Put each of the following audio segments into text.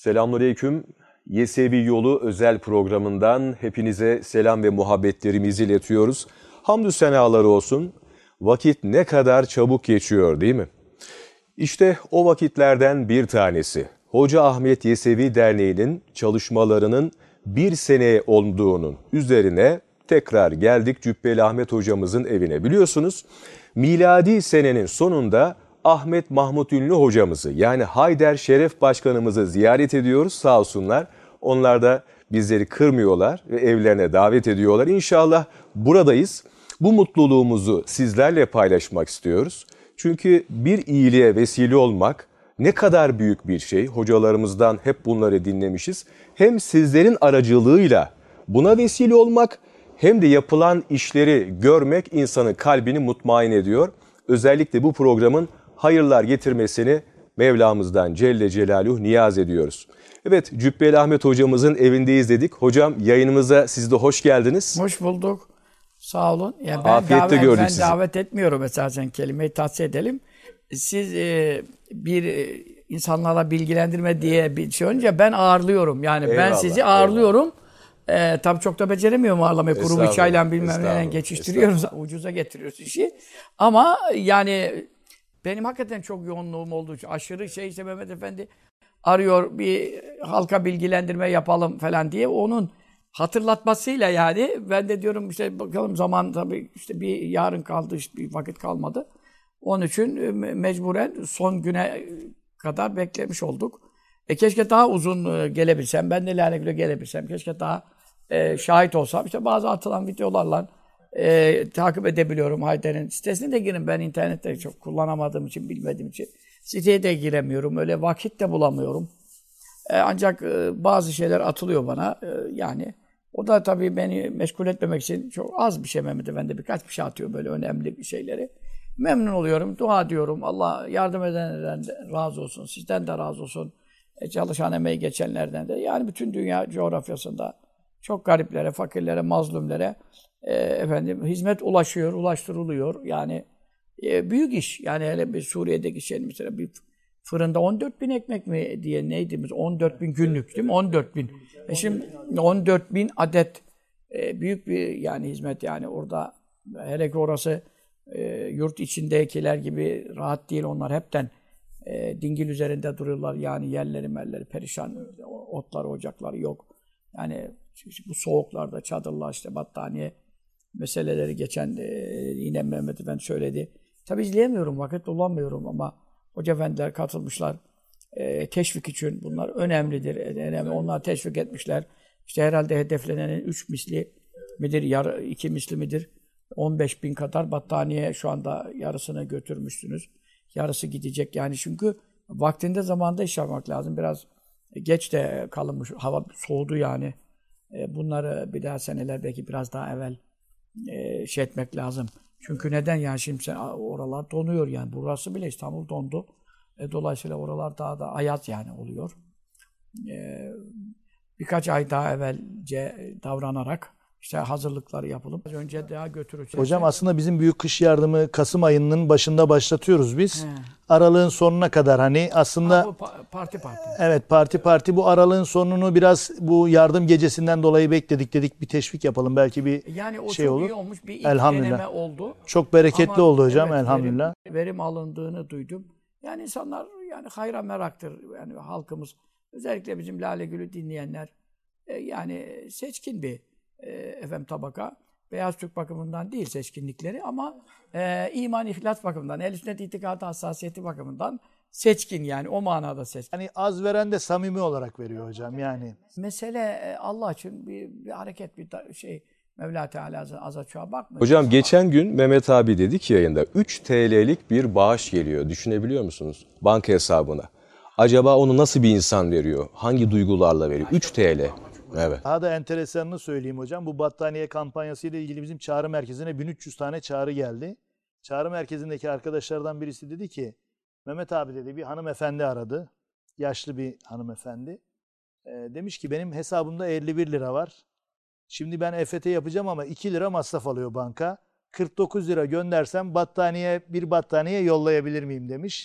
Selamünaleyküm. Yesevi Yolu özel programından hepinize selam ve muhabbetlerimizi iletiyoruz. Hamdü senaları olsun. Vakit ne kadar çabuk geçiyor değil mi? İşte o vakitlerden bir tanesi. Hoca Ahmet Yesevi Derneği'nin çalışmalarının bir sene olduğunun üzerine tekrar geldik Cübbeli Ahmet hocamızın evine. Biliyorsunuz miladi senenin sonunda Ahmet Mahmut Ünlü hocamızı yani Hayder Şeref Başkanımızı ziyaret ediyoruz sağ olsunlar. Onlar da bizleri kırmıyorlar ve evlerine davet ediyorlar. İnşallah buradayız. Bu mutluluğumuzu sizlerle paylaşmak istiyoruz. Çünkü bir iyiliğe vesile olmak ne kadar büyük bir şey. Hocalarımızdan hep bunları dinlemişiz. Hem sizlerin aracılığıyla buna vesile olmak hem de yapılan işleri görmek insanın kalbini mutmain ediyor. Özellikle bu programın hayırlar getirmesini Mevlamızdan Celle Celaluhu niyaz ediyoruz. Evet, Cübbeli Ahmet hocamızın evindeyiz dedik. Hocam yayınımıza siz de hoş geldiniz. Hoş bulduk. Sağ olun. Ya Afiyette gördük sizi. Ben davet etmiyorum esasen, kelimeyi tahsis edelim. Siz bir insanlarla bilgilendirme diye bir şey önce ben ağırlıyorum. Yani eyvallah, ben sizi ağırlıyorum. Tabii çok da beceremiyorum ağırlamayı. Kuru bir çayla bilmem neyle geçiştiriyoruz. Ucuza getiriyoruz işi. Ama yani benim hakikaten çok yoğunluğum olduğu için aşırı işte Mehmet Efendi arıyor bir halka bilgilendirme yapalım falan diye onun hatırlatmasıyla yani ben de diyorum işte bakalım zaman tabii işte bir yarın kaldı işte bir vakit kalmadı. Onun için mecburen son güne kadar beklemiş olduk. Keşke daha uzun gelebilsem, ben de Lale Gül'e gelebilsem, keşke daha şahit olsam. İşte bazı atılan videolarla takip edebiliyorum Haydar'ın sitesine de girin. Ben internette çok kullanamadığım için, bilmediğim için siteye de giremiyorum. Öyle vakit de bulamıyorum. Ancak bazı şeyler atılıyor bana. Yani o da tabii beni meşgul etmemek için çok az bir şey Mehmet Efendi birkaç bir şey atıyor böyle önemli bir şeyleri. Memnun oluyorum, dua diyorum. Allah yardım edenlerden de razı olsun, sizden de razı olsun. Çalışan emeği geçenlerden de. Yani bütün dünya coğrafyasında çok gariplere, fakirlere, mazlumlere hizmet ulaştırılıyor. Yani büyük iş. Yani hele bir Suriye'deki şey mesela bir fırında 14.000 ekmek mi diye neydi? 14.000 günlük değil mi? 14.000. Şimdi 14.000 adet büyük bir yani hizmet yani orada hele ki orası yurt içindekiler gibi rahat değil. Onlar hepten dingil üzerinde duruyorlar. Yani yerleri perişan. Otları, ocakları yok. Yani bu soğuklarda çadırlar işte battaniye meseleleri geçen yine Mehmet Efendi söyledi. Tabii izleyemiyorum, vakit bulamıyorum ama hoca efendiler katılmışlar. Teşvik için bunlar önemlidir. Önemli. Onlar teşvik etmişler. İşte herhalde hedeflenenin 3 misli midir, 2 misli midir? 15.000 kadar battaniye şu anda yarısını götürmüşsünüz. Yarısı gidecek yani çünkü vaktinde zamanda iş yapmak lazım. Biraz geç de kalınmış. Hava soğudu yani. Bunları bir daha seneler belki biraz daha evvel şey etmek lazım. Çünkü neden yani şimdi oralar donuyor yani. Burası bile İstanbul dondu. Dolayısıyla oralar daha da ayaz yani oluyor. Birkaç ay daha evvelce davranarak işte hazırlıkları yapılıp önce daha götüreceğiz. Hocam aslında bizim büyük kış yardımı Kasım ayının başında başlatıyoruz biz. Aralığın sonuna kadar hani aslında parti. Evet parti bu aralığın sonunu biraz bu yardım gecesinden dolayı bekledik dedik bir teşvik yapalım belki bir yani o şey çok olur. İyi olmuş bir ilk deneme oldu. Çok bereketli ama, oldu hocam evet, elhamdülillah. Verim alındığını duydum. Yani insanlar yani hayra meraktır yani halkımız özellikle bizim Lale Gül'ü dinleyenler yani seçkin bir tabaka. Beyaz Türk bakımından değil seçkinlikleri ama iman, ihlas bakımından, ehl-i sünnet itikadı hassasiyeti bakımından seçkin yani o manada seçkin. Hani az veren de samimi olarak veriyor hocam yani. Mesele Allah için bir hareket, bir şey Mevla Teala aza çoğa bakmıyor. Hocam geçen gün Mehmet abi dedi ki yayında 3 TL'lik bir bağış geliyor. Düşünebiliyor musunuz? Banka hesabına. Acaba onu nasıl bir insan veriyor? Hangi duygularla veriyor? 3 TL. Evet. Daha da enteresanını söyleyeyim hocam. Bu battaniye kampanyası ile ilgili bizim çağrı merkezine 1300 tane çağrı geldi. Çağrı merkezindeki arkadaşlardan birisi dedi ki Mehmet abi dedi bir hanımefendi aradı. Yaşlı bir hanımefendi. Demiş ki benim hesabımda 51 lira var. Şimdi ben EFT yapacağım ama 2 lira masraf alıyor banka. 49 lira göndersem bir battaniye yollayabilir miyim demiş.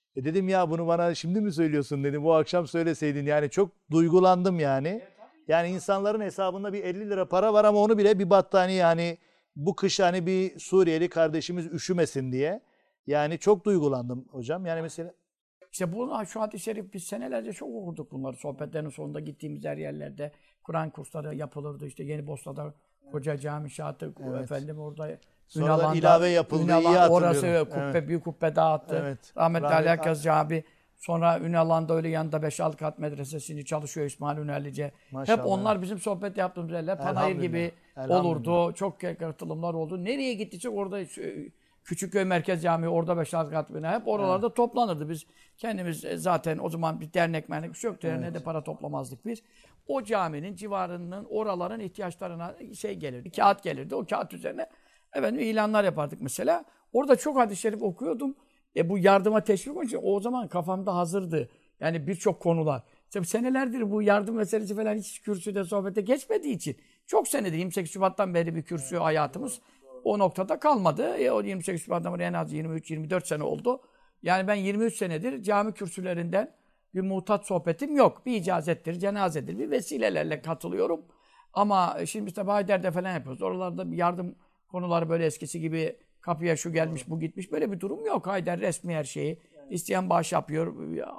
Dedim ya bunu bana şimdi mi söylüyorsun dedim. Bu akşam söyleseydin yani çok duygulandım yani. Yani insanların hesabında bir 50 lira para var ama onu bile bir battaniye yani bu kış hani bir Suriyeli kardeşimiz üşümesin diye. Yani çok duygulandım hocam. Yani mesela İşte bu şu hadis-i şerif biz senelerce çok okuduk bunları. Sohbetlerin sonunda gittiğimiz her yerlerde Kur'an kursları yapılırdı. İşte Yenibosna'da Koca Cami inşaatı, efendim orada sonradan ilave yapıldı. İyi hatırlıyorum. Orası kubbe, büyük kubbe dağıttı. Evet. Rahmetli Ali Akaz Cami. Sonra Ünalan'da öyle yanında 5-6 kat medresesini çalışıyor İsmail Ünallice. Maşallah. Hep onlar bizim sohbet yaptığımız yerler. Panayır gibi olurdu. Çok katılımlar oldu. Nereye gittikçe orada Küçükköy Merkez Camii orada 5-6 kat bina. Hep oralarda toplanırdı. Biz kendimiz zaten o zaman bir dernek mernek bir şey yoktu. Ne de para toplamazdık biz. O caminin civarının oraların ihtiyaçlarına gelirdi. Kağıt gelirdi. O kağıt üzerine ilanlar yapardık mesela. Orada çok hadis-i şerif okuyordum. Bu yardıma teşvik olunca o zaman kafamda hazırdı. Yani birçok konular. Tabii senelerdir bu yardım meselesi falan hiç kürsüde, sohbete geçmediği için çok senedir 28 Şubat'tan beri bir kürsü hayatımız o noktada kalmadı. O 28 Şubat'tan beri en az 23-24 sene oldu. Yani ben 23 senedir cami kürsülerinden bir muhtat sohbetim yok. Bir icazettir, cenazedir, bir vesilelerle katılıyorum. Ama şimdi işte Hayder'de falan yapıyoruz. Oralarda bir yardım konuları böyle eskisi gibi kapıya şu gelmiş, bu gitmiş. Böyle bir durum yok. Hayder resmi her şeyi. İsteyen bağış yapıyor.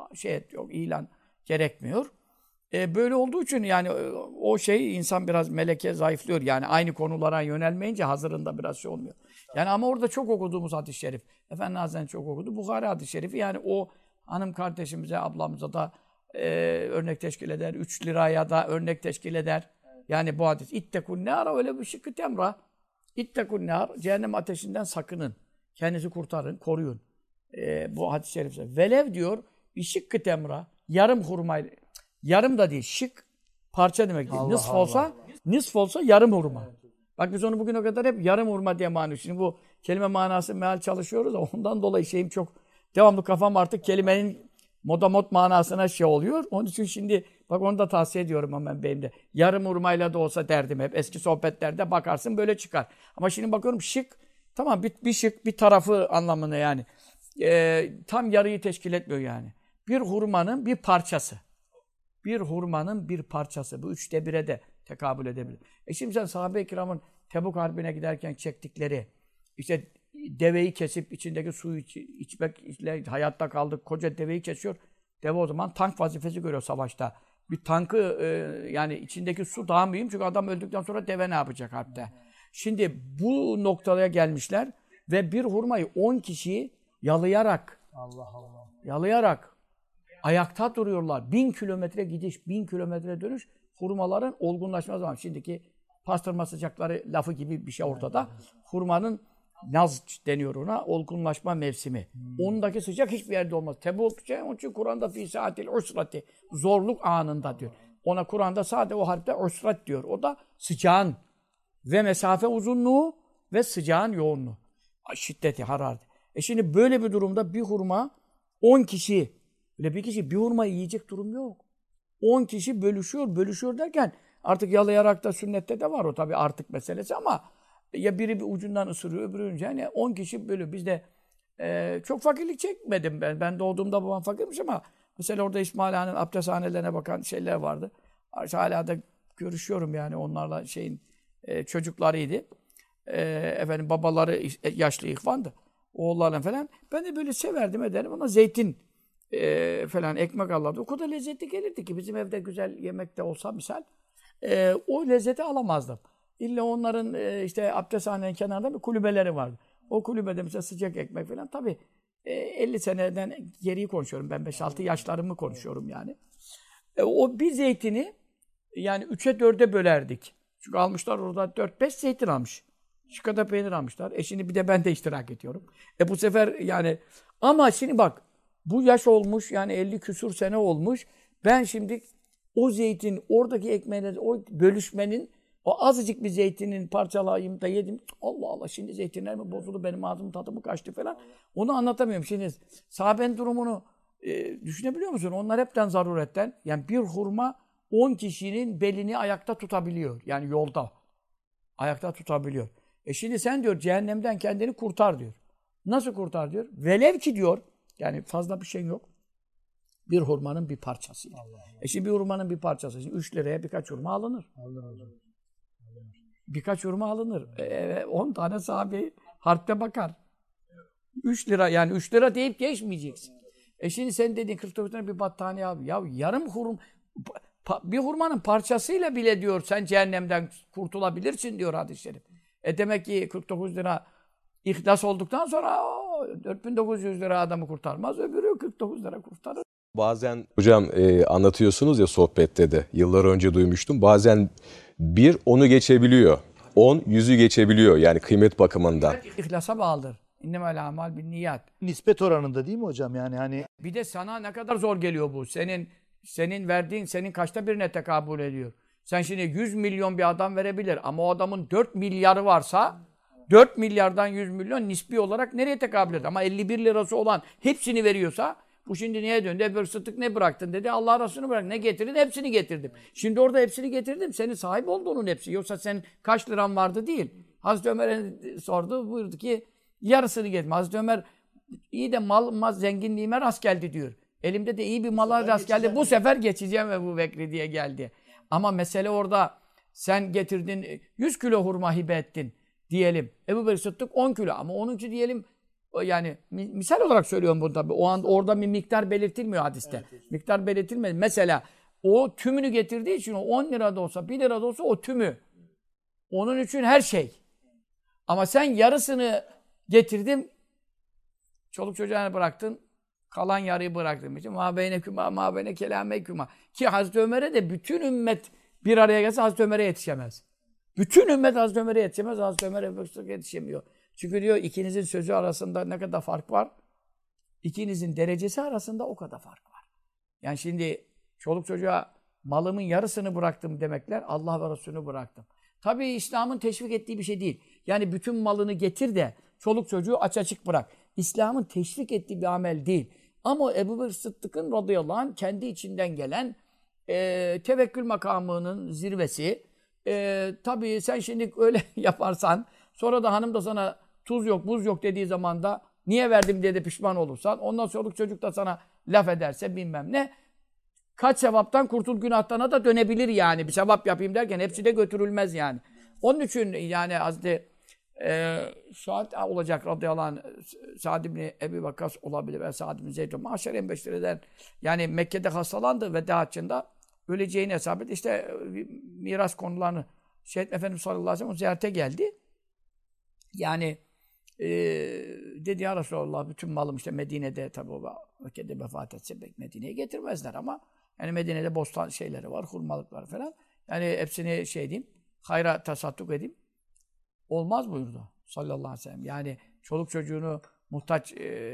Yok, ilan gerekmiyor. Böyle olduğu için yani o insan biraz meleke zayıflıyor. Yani aynı konulara yönelmeyince hazırında biraz olmuyor. Yani ama orada çok okuduğumuz hadis-i şerif. Efendi Hazretleri çok okudu. Bukhari hadis-i şerifi yani o hanım kardeşimize, ablamıza da örnek teşkil eder. 3 liraya da örnek teşkil eder. Yani bu hadis. İttekun nâra öyle bir şıkkı temra. İttekun nâr. Cehennem ateşinden sakının. Kendinizi kurtarın, koruyun. Bu hadis-i şerifte. Velev diyor bir şıkkı temra. Yarım hurmayla. Yarım da değil. Şık parça demek değil. Nısf olsa yarım hurma. Bak biz onu bugüne kadar hep yarım hurma diye mani. Şimdi bu kelime manası meal çalışıyoruz da ondan dolayı çok devamlı kafam artık kelimenin modamot manasına oluyor. Onun için şimdi bak onu da tavsiye ediyorum hemen benim de. Yarım hurmayla da olsa derdim hep. Eski sohbetlerde bakarsın böyle çıkar. Ama şimdi bakıyorum şık tamam bir şık bir tarafı anlamına yani. Tam yarıyı teşkil etmiyor yani. Bir hurmanın bir parçası. Bir hurmanın bir parçası. Bu 1/3'e de tekabül edebilir. Şimdi sen sahabe-i kiramın Tebuk Harbi'ne giderken çektikleri, işte deveyi kesip içindeki suyu içmekle hayatta kaldık. Koca deveyi kesiyor. Deve o zaman tank vazifesi görüyor savaşta. Bir tankı yani içindeki su daha mühim. Çünkü adam öldükten sonra deve ne yapacak harpte? Şimdi bu noktaya gelmişler ve bir hurmayı 10 kişiyi yalayarak ayakta duruyorlar. 1000 kilometre gidiş, 1000 kilometre dönüş hurmaların olgunlaşma zamanı. Şimdiki pastırma sıcakları lafı gibi bir şey ortada. Hurmanın naz deniyor ona, olgunlaşma mevsimi. Ondaki sıcak hiçbir yerde olmaz. Tebuk, onun için Kur'an'da fî saatil usrati, zorluk anında diyor. Ona Kur'an'da sadece o harfte usrat diyor. O da sıcağın ve mesafe uzunluğu ve sıcağın yoğunluğu. Şiddeti, harareti. Şimdi böyle bir durumda bir hurma 10 kişi, öyle bir kişi bir hurmayı yiyecek durum yok. 10 kişi bölüşüyor derken artık yalayarak da sünnette de var o tabii artık meselesi ama ya biri bir ucundan ısırıyor öbürü önce yani 10 kişi bölüyor. Bizde çok fakirlik çekmedim ben. Ben doğduğumda babam fakirmiş ama mesela orada İsmailhane'nin abdesthanelerine bakan şeyler vardı. Hala da görüşüyorum yani onlarla çocuklarıydı. Babaları yaşlı ihvandı. Oğullarla falan. Ben de böyle severdim ederim. Ona zeytin falan ekmek alırdı. O kadar lezzetli gelirdi ki bizim evde güzel yemek de olsa misal o lezzeti alamazdım. İlla onların abdesthanenin kenarında bir kulübeleri vardı. O kulübede mesela sıcak ekmek falan. Tabii 50 seneden geriyi konuşuyorum. Ben 5-6 yaşlarımı konuşuyorum yani. O bir zeytini yani 3'e 4'e bölerdik. Çünkü almışlar orada 4-5 zeytin almış. Şu kadar peynir almışlar. Şimdi bir de ben de iştirak ediyorum. Bu sefer yani ama şimdi bak bu yaş olmuş yani 50 küsur sene olmuş. Ben şimdi o zeytin oradaki ekmeğine o bölüşmenin o azıcık bir zeytinin parçalayayım da yedim. Allah Allah şimdi zeytinler mi bozuldu benim ağzımın tadı mı kaçtı falan. Onu anlatamıyorum. Şimdi sahabenin durumunu düşünebiliyor musun? Onlar hepten zaruretten. Yani bir hurma 10 kişinin belini ayakta tutabiliyor. Yani yolda. Ayakta tutabiliyor. Şimdi sen diyor cehennemden kendini kurtar diyor. Nasıl kurtar diyor? Velev ki diyor Yani fazla bir şey yok. Bir hurmanın bir parçası. Şimdi bir hurmanın bir parçası. Şimdi 3 liraya birkaç hurma alınır. Birkaç hurma alınır. 10 tane sahabe harpte bakar. 3 lira yani 3 lira deyip geçmeyeceksin. Şimdi sen dediğin 49 tane bir battaniye abi. Ya yarım bir hurmanın parçasıyla bile diyor sen cehennemden kurtulabilirsin diyor hadis-i şerif. Demek ki 49 lira ihlas olduktan sonra 4.900 lira adamı kurtarmaz. Öbürü 49 lira kurtarır. Bazen hocam anlatıyorsunuz ya sohbette de yıllar önce duymuştum. Bazen bir onu geçebiliyor. 10 100'ü geçebiliyor yani kıymet bakımından. İhlasa bağlıdır. İnnemel amal bin niyat. Nispet oranında değil mi hocam? Yani hani Bir de sana ne kadar zor geliyor bu. Senin verdiğin senin kaçta birine tekabül ediyor. Sen şimdi 100 milyon bir adam verebilir ama o adamın 4 milyarı varsa 4 milyardan 100 milyon nispi olarak nereye tekabül eder? Ama 51 lirası olan hepsini veriyorsa bu şimdi niye döndü? Ebu Sıddık ne bıraktın dedi. Allah Resulü'nü bırak. Ne getirdin? Hepsini getirdim. Şimdi orada hepsini getirdim. Senin sahip olduğunun hepsi. Yoksa senin kaç liran vardı değil. Hazreti Ömer'e sordu. Buyurdu ki yarısını getirdim. Hazreti Ömer iyi de mal zenginliğime rast geldi diyor. Elimde de iyi bir mala rast geldi. Bu sefer geçeceğim Ebu Bekri diye geldi. Ama mesele orada sen getirdin 100 kilo hurma hibe ettin diyelim. Ebu Bekir Sıddık 10 kilo ama 10'uncu diyelim yani misal olarak söylüyorum bunu tabii. O an orada bir miktar belirtilmiyor hadiste. Evet. Miktar belirtilmedi. Mesela o tümünü getirdiği için o 10 lira da olsa 1 lira da olsa o tümü. Onun için her şey. Ama sen yarısını getirdin çoluk çocuğuna bıraktın. Kalan yarıyı bıraktığım için mâbeyne küma, mâbeyne kelâme küma. Ki Hazreti Ömer'e de bütün ümmet bir araya gelse Hazreti Ömer'e yetişemez. Bütün ümmet Hazreti Ömer'e yetişemez. Hazreti Ömer'e yetişemiyor. Çünkü diyor ikinizin sözü arasında ne kadar fark var? İkinizin derecesi arasında o kadar fark var. Yani şimdi çoluk çocuğa malımın yarısını bıraktım demekler Allah ve Resulü'nü bıraktım. Tabii İslam'ın teşvik ettiği bir şey değil. Yani bütün malını getir de çoluk çocuğu aç açık bırak. İslam'ın teşvik ettiği bir amel değil. Ama Ebu Bekir Sıddık'ın radıyallahu anh kendi içinden gelen tevekkül makamının zirvesi. Tabii sen şimdi öyle yaparsan sonra da hanım da sana tuz yok, buz yok dediği zaman da niye verdim diye de pişman olursan ondan sonra çocuk da sana laf ederse bilmem ne. Kaç sevaptan kurtul günahtana da dönebilir yani. Bir sevap yapayım derken hepsi de götürülmez yani. Onun için yani Hazreti Sa'd olacak radıyallahu anh, Sa'd ibn Ebi Vakkas olabilir ve Sa'd ibn Zeyd Maşer Embeştiri'den yani Mekke'de hastalandı ve haccında öleceğini hesap etti. İşte miras konularını Şehit Efendimiz sallallahu aleyhi ve sellem ziyarete geldi. Yani dedi ya Resulallah bütün malım işte Medine'de tabi o Mekke'de vefat etse Medine'ye getirmezler ama yani Medine'de bostan şeyleri var, hurmalıklar falan. Yani hepsini şey diyeyim, hayra tasadduk edeyim. Olmaz buyurdu sallallahu aleyhi ve sellem. Yani çoluk çocuğunu muhtaç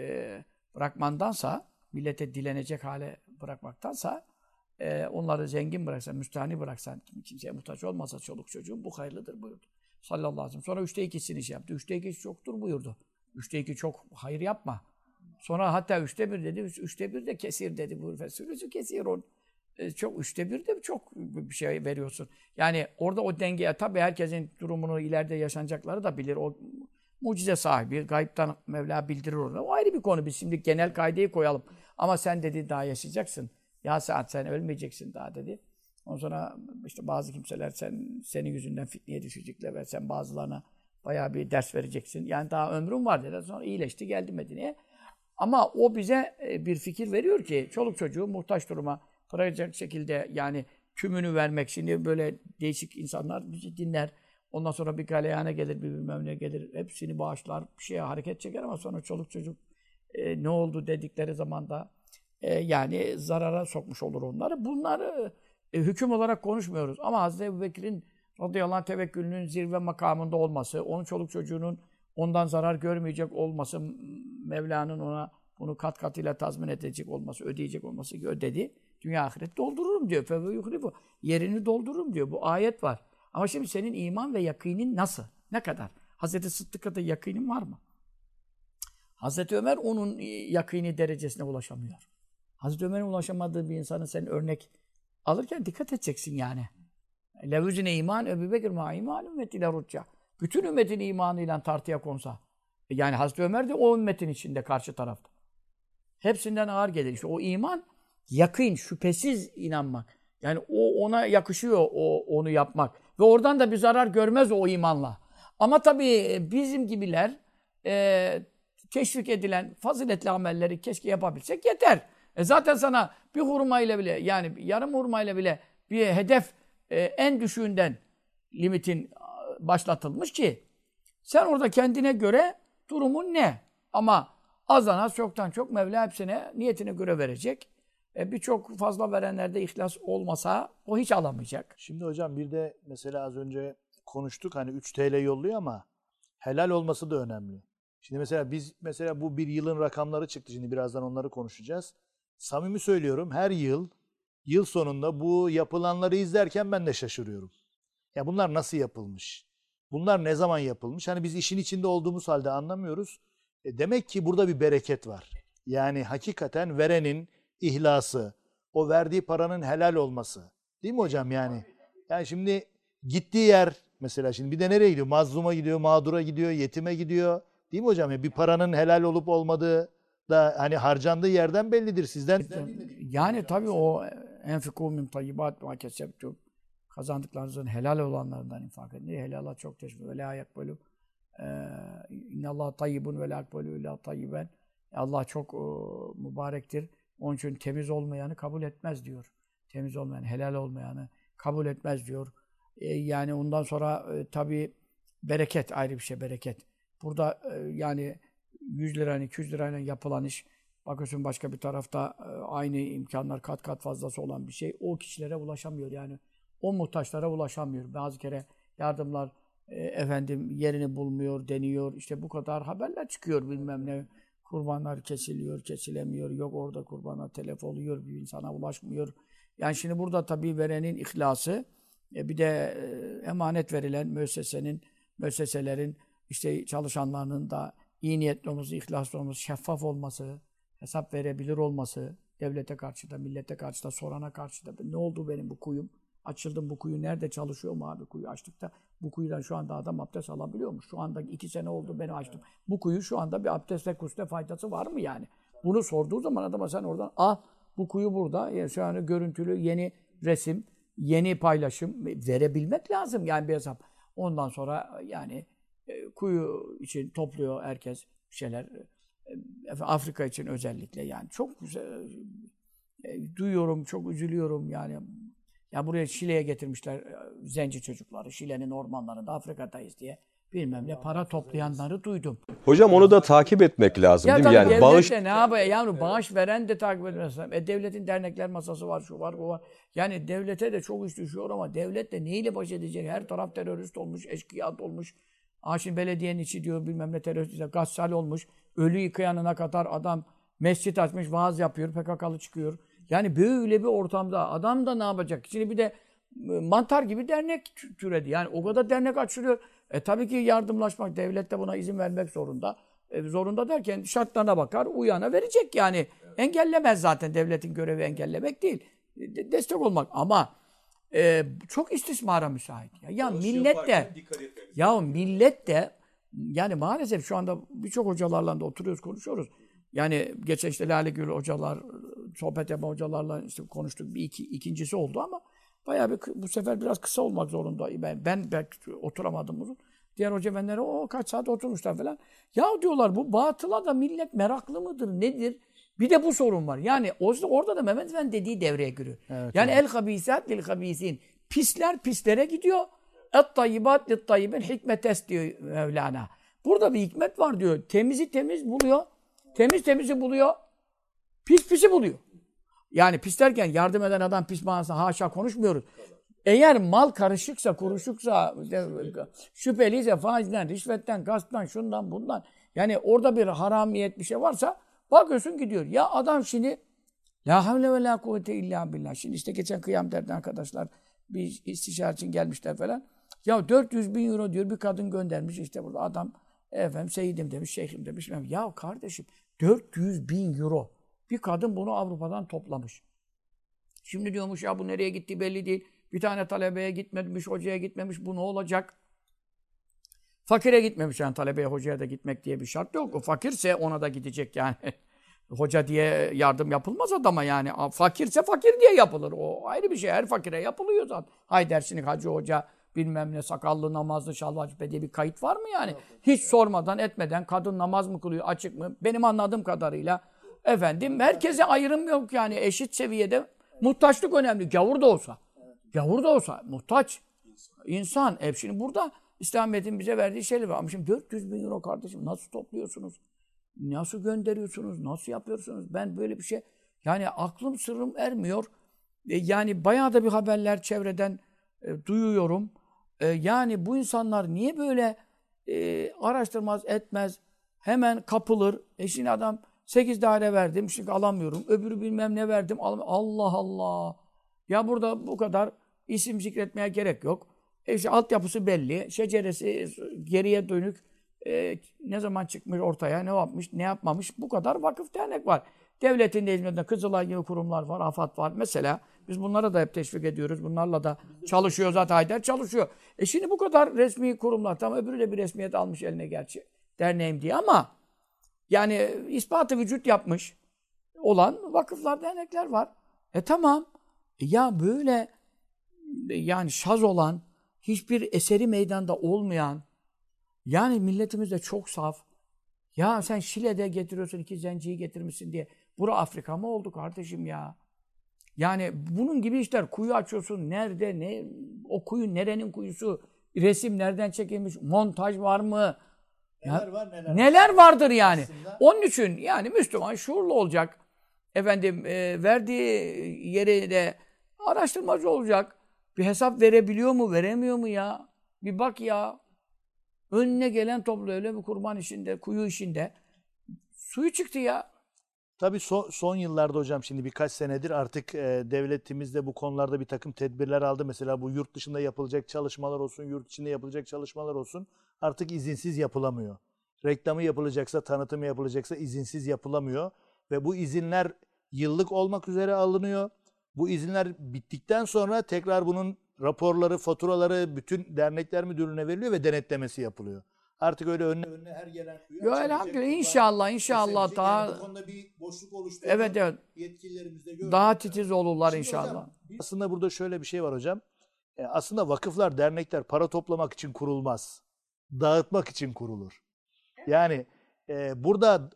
bırakmandansa, millete dilenecek hale bırakmaktansa onları zengin bıraksan, müstahni bıraksan, kimseye muhtaç olmasa çoluk çocuğun bu hayırlıdır buyurdu. Sallallahu aleyhi ve sellem. Sonra 3'te 2'sini şey yaptı. 3'te 2 çoktur buyurdu. 3'te 2 çok hayır yapma. Sonra hatta 3'te 1 dedi. 3'te 1 de kesir dedi. Bu fesülüsü kesir. Çok 3'te 1 de çok bir şey veriyorsun. Yani orada o dengeye tabii herkesin durumunu ileride yaşanacakları da bilir. O mucize sahibi. Gayipten Mevla bildirir onu. O ayrı bir konu. Biz şimdi genel kaideyi koyalım. Ama sen dedi daha yaşayacaksın. Ya Saad sen ölmeyeceksin daha dedi. Ondan sonra işte bazı kimseler senin yüzünden fitneye düşecekler ve sen bazılarına bayağı bir ders vereceksin. Yani daha ömrün var dedi. Sonra iyileşti geldi Medine'ye. Ama o bize bir fikir veriyor ki çoluk çocuğu muhtaç duruma bırakacak şekilde yani tümünü vermek. Şimdi böyle değişik insanlar bizi dinler. Ondan sonra bir galeyana gelir, bir bilmem ne gelir. Hepsini bağışlar, bir şeye hareket çeker ama sonra çoluk çocuk ne oldu dedikleri zaman da yani zarara sokmuş olur onları. Bunları hüküm olarak konuşmuyoruz. Ama Hazreti Ebubekir'in radıyallahu anh tevekkülünün zirve makamında olması, onun çoluk çocuğunun ondan zarar görmeyecek olması, Mevla'nın ona bunu kat katıyla tazmin edecek olması, ödeyecek olması ki ödedi. Dünya ahiret doldururum diyor. Feve yuhrifu. Yerini doldururum diyor. Bu ayet var. Ama şimdi senin iman ve yakinin nasıl? Ne kadar? Hazreti Sıddık'a da yakinin var mı? Hazreti Ömer onun yakini derecesine ulaşamıyor. Hazreti Ömer'in ulaşamadığı bir insanın sen örnek alırken dikkat edeceksin yani. Levüzine iman, Ebu Bekir ma iman ümmetiyle rutça. Bütün ümmetin imanıyla tartıya konsa. Yani Hazreti Ömer de o ümmetin içinde karşı tarafta. hepsinden ağır gelir. İşte o iman yakın, şüphesiz inanmak. Yani ona yakışıyor onu yapmak. Ve oradan da bir zarar görmez o imanla. Ama tabii bizim gibiler teşvik edilen faziletli amelleri keşke yapabilsek yeter. Zaten sana bir hurmayla bile yani yarım hurmayla bile bir hedef en düşüğünden limitin başlatılmış ki sen orada kendine göre durumun ne? Ama azdan az çoktan çok Mevla hepsine niyetine göre verecek. Birçok fazla verenlerde ihlas olmasa o hiç alamayacak. Şimdi hocam bir de mesela az önce konuştuk hani 3 TL yolluyor ama helal olması da önemli. Şimdi mesela bu bir yılın rakamları çıktı. Şimdi birazdan onları konuşacağız. Samimi söylüyorum her yıl sonunda bu yapılanları izlerken ben de şaşırıyorum. Ya bunlar nasıl yapılmış? Bunlar ne zaman yapılmış? Hani biz işin içinde olduğumuz halde anlamıyoruz. Demek ki burada bir bereket var. Yani hakikaten verenin ihlası, o verdiği paranın helal olması. Değil mi hocam yani? Yani şimdi gittiği yer mesela şimdi bir de nereye gidiyor? Mazluma gidiyor, mağdura gidiyor, yetime gidiyor. Değil mi hocam? Bir paranın helal olup olmadığı da hani harcandığı yerden bellidir sizden. Yani tabii o enfikû min tayyibat ma kesebtum kazandıklarınızın helal olanlarından infak edin. Helala çok teşvik. Ve la yakbelu innallâhe tayyibun ve la yakbelu illa tayyiben. Allah çok mübarektir. Onun için temiz olmayanı kabul etmez diyor. Temiz olmayan, helal olmayanı kabul etmez diyor. Yani ondan sonra tabii bereket ayrı bir şey, bereket. Burada yani 100 lirayla 200 lirayla yapılan iş, bakıyorsun başka bir tarafta aynı imkanlar kat kat fazlası olan bir şey. O kişilere ulaşamıyor yani. O muhtaçlara ulaşamıyor. Bazı kere yardımlar yerini bulmuyor, deniyor. İşte bu kadar haberler çıkıyor bilmem ne. Kurbanlar kesiliyor, kesilemiyor. Yok orada kurbana telef oluyor, bir insana ulaşmıyor. Yani şimdi burada tabii verenin ihlası, bir de emanet verilen müesseselerin, işte çalışanlarının da iyi niyetli olması, ihlaslı olması, şeffaf olması, hesap verebilir olması, devlete karşı da, millete karşı da, sorana karşı da ne oldu benim bu kuyum? Açıldım bu kuyu nerede çalışıyor mu abi kuyu açtık da bu kuyudan şu anda adam abdest alabiliyormuş. Şu anda 2 sene oldu ben açtım. Bu kuyu şu anda bir abdestle kusle faydası var mı yani? Bunu sorduğu zaman adama sen oradan bu kuyu burada. Yani şu an görüntülü yeni resim, yeni paylaşım verebilmek lazım yani bir hesap. Ondan sonra yani kuyu için topluyor herkes bir şeyler. Afrika için özellikle yani çok güzel duyuyorum, çok üzülüyorum yani. Ya buraya Şile'ye getirmişler zenci çocukları. Şile'nin ormanlarında Afrika'dayız diye. Bilmem ne para toplayanları duydum. Hocam onu da takip etmek lazım değil mi? Yani devlet bağış de ne yapıyor? Yani bağış veren de takip etmez. Devletin dernekler masası var, şu var, bu var. Yani devlete de çok iş düşüyor ama devlet de neyle baş edecek? Her taraf terörist olmuş, eşkıyat olmuş. Şimdi belediyenin içi diyor bilmem ne terörist, gassal olmuş. Ölü yıkayanına kadar adam mescit açmış, vaaz yapıyor, PKK'lı çıkıyor. Yani böyle bir ortamda adam da ne yapacak? Şimdi bir de mantar gibi dernek türedi. Yani o kadar dernek açılıyor. Tabii ki yardımlaşmak, devlet de buna izin vermek zorunda. Zorunda derken şartlarına bakar, uyana verecek yani. Engellemez zaten, devletin görevi engellemek değil. Destek olmak ama çok istismara müsait. Ya millet de yani maalesef şu anda birçok hocalarla da oturuyoruz, konuşuyoruz. Yani geçen işte Lale Gül hocalar, sohbet yapan hocalarla işte konuştuk. İkincisi oldu ama bayağı bu sefer biraz kısa olmak zorunda. Ben belki oturamadım uzun. Diğer hoca efendileri kaç saat oturmuşlar falan. Ya diyorlar bu batıla da millet meraklı mıdır, nedir? Bir de bu sorun var. Yani orada da Mehmet Efendi dediği devreye giriyor. Evet, yani el habisat lil habisin. Pisler pislere gidiyor. Et tayyibat lit tayyibin hikmetes diyor Mevlana. Burada bir hikmet var diyor. Temizi temiz buluyor. Temiz temizi buluyor. Pis pisi buluyor. Yani pis derken yardım eden adam pis manasında haşa konuşmuyoruz. Eğer mal karışıksa, kuruşuksa, şüpheliyse faizden, rişvetten, gasptan, şundan bundan. Yani orada bir haramiyet bir şey varsa bakıyorsun gidiyor. Ya adam şimdi la havle ve la kuvvete illa billah. Şimdi işte geçen kıyam derdi arkadaşlar bir istişare için gelmişler falan. Ya 400 bin euro diyor bir kadın göndermiş işte burada adam seyidim demiş, şeyhim demiş. Ya kardeşim 400 bin euro. Bir kadın bunu Avrupa'dan toplamış. Şimdi diyormuş ya bu nereye gitti belli değil. Bir tane talebeye gitmemiş, hocaya gitmemiş. Bu ne olacak? Fakire gitmemiş yani talebeye, hocaya da gitmek diye bir şart yok. O fakirse ona da gidecek yani. Hoca diye yardım yapılmaz adama yani. Fakirse fakir diye yapılır. O ayrı bir şey. Her fakire yapılıyor zaten. Haydersinik Hacı Hoca bilmem ne sakallı namazlı şalvar diye bir kayıt var mı yani? Hiç sormadan etmeden kadın namaz mı kılıyor açık mı? Benim anladığım kadarıyla efendim herkese ayrım yok yani eşit seviyede. Muhtaçlık önemli. Gavur da olsa. Gavur da olsa muhtaç. İnsan. Şimdi burada İslamiyet'in bize verdiği şeyler var. Ama şimdi 400 bin euro kardeşim nasıl topluyorsunuz? Nasıl gönderiyorsunuz? Nasıl yapıyorsunuz? Ben böyle bir şey yani aklım sırrım ermiyor. Yani bayağı da bir haberler çevreden duyuyorum. Yani bu insanlar niye böyle araştırmaz etmez hemen kapılır. Şimdi adam 8 daire verdim şimdi alamıyorum. Öbürü bilmem ne verdim Allah Allah. Ya burada bu kadar isim zikretmeye gerek yok. İşte altyapısı belli. Şeceresi geriye dönük. Ne zaman çıkmış ortaya, ne yapmış, ne yapmamış. Bu kadar vakıf dernek var. Devletin de hizmetinde Kızılay gibi kurumlar var, AFAD var. Mesela biz bunlara da hep teşvik ediyoruz. Bunlarla da çalışıyor zaten Haydar çalışıyor. Şimdi bu kadar resmi kurumlar, tam öbürü de bir resmiyet almış eline gerçi derneğim diye ama yani ispatı vücut yapmış olan vakıflar, dernekler var. Tamam. Ya böyle yani şaz olan, hiçbir eseri meydanda olmayan, yani milletimiz de çok saf. Ya sen Şile'de getiriyorsun 2 zenciyi getirmişsin diye. Bura Afrika mı oldu kardeşim ya? Yani bunun gibi işler. Kuyu açıyorsun. Nerede? Ne? O kuyu nerenin kuyusu? Resim nereden çekilmiş? Montaj var mı? Neler var neler. Neler vardır yani. Aslında. Onun için yani Müslüman şuurlu olacak. Efendim verdiği yere de araştırmacı olacak. Bir hesap verebiliyor mu? Veremiyor mu ya? Bir bak ya. Önüne gelen toplu öyle bir kurban işinde, kuyu işinde. Suyu çıktı ya. Tabii son yıllarda hocam şimdi birkaç senedir artık devletimiz de bu konularda bir takım tedbirler aldı. Mesela bu yurt dışında yapılacak çalışmalar olsun, yurt içinde yapılacak çalışmalar olsun artık izinsiz yapılamıyor. Reklamı yapılacaksa, tanıtımı yapılacaksa izinsiz yapılamıyor. Ve bu izinler yıllık olmak üzere alınıyor. Bu izinler bittikten sonra tekrar bunun raporları, faturaları bütün dernekler müdürlüğüne veriliyor ve denetlemesi yapılıyor. Artık öyle önüne her gelen kuyu Yo, elhamdülillah inşallah daha bu konuda bir boşluk oluştu. evet Yetkililerimiz de gördük. daha titiz olurlar Şimdi inşallah. hocam, aslında burada şöyle bir şey var hocam. Aslında vakıflar, dernekler para toplamak için kurulmaz. Dağıtmak için kurulur. Yani burada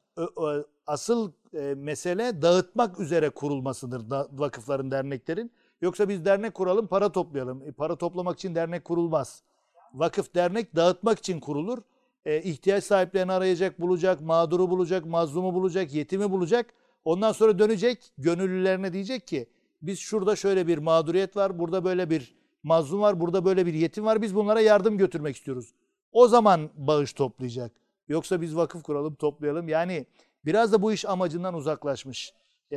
asıl mesele dağıtmak üzere kurulmasıdır vakıfların, derneklerin. Yoksa biz dernek kuralım, para toplayalım. Para toplamak için dernek kurulmaz. Vakıf, dernek dağıtmak için kurulur. İhtiyaç sahiplerini arayacak, bulacak, mağduru bulacak, mazlumu bulacak, yetimi bulacak. Ondan sonra dönecek, gönüllülerine diyecek ki biz şurada şöyle bir mağduriyet var, burada böyle bir mazlum var, burada böyle bir yetim var. Biz bunlara yardım götürmek istiyoruz. O zaman bağış toplayacak. Yoksa biz vakıf kuralım, toplayalım. Yani biraz da bu iş amacından uzaklaşmış.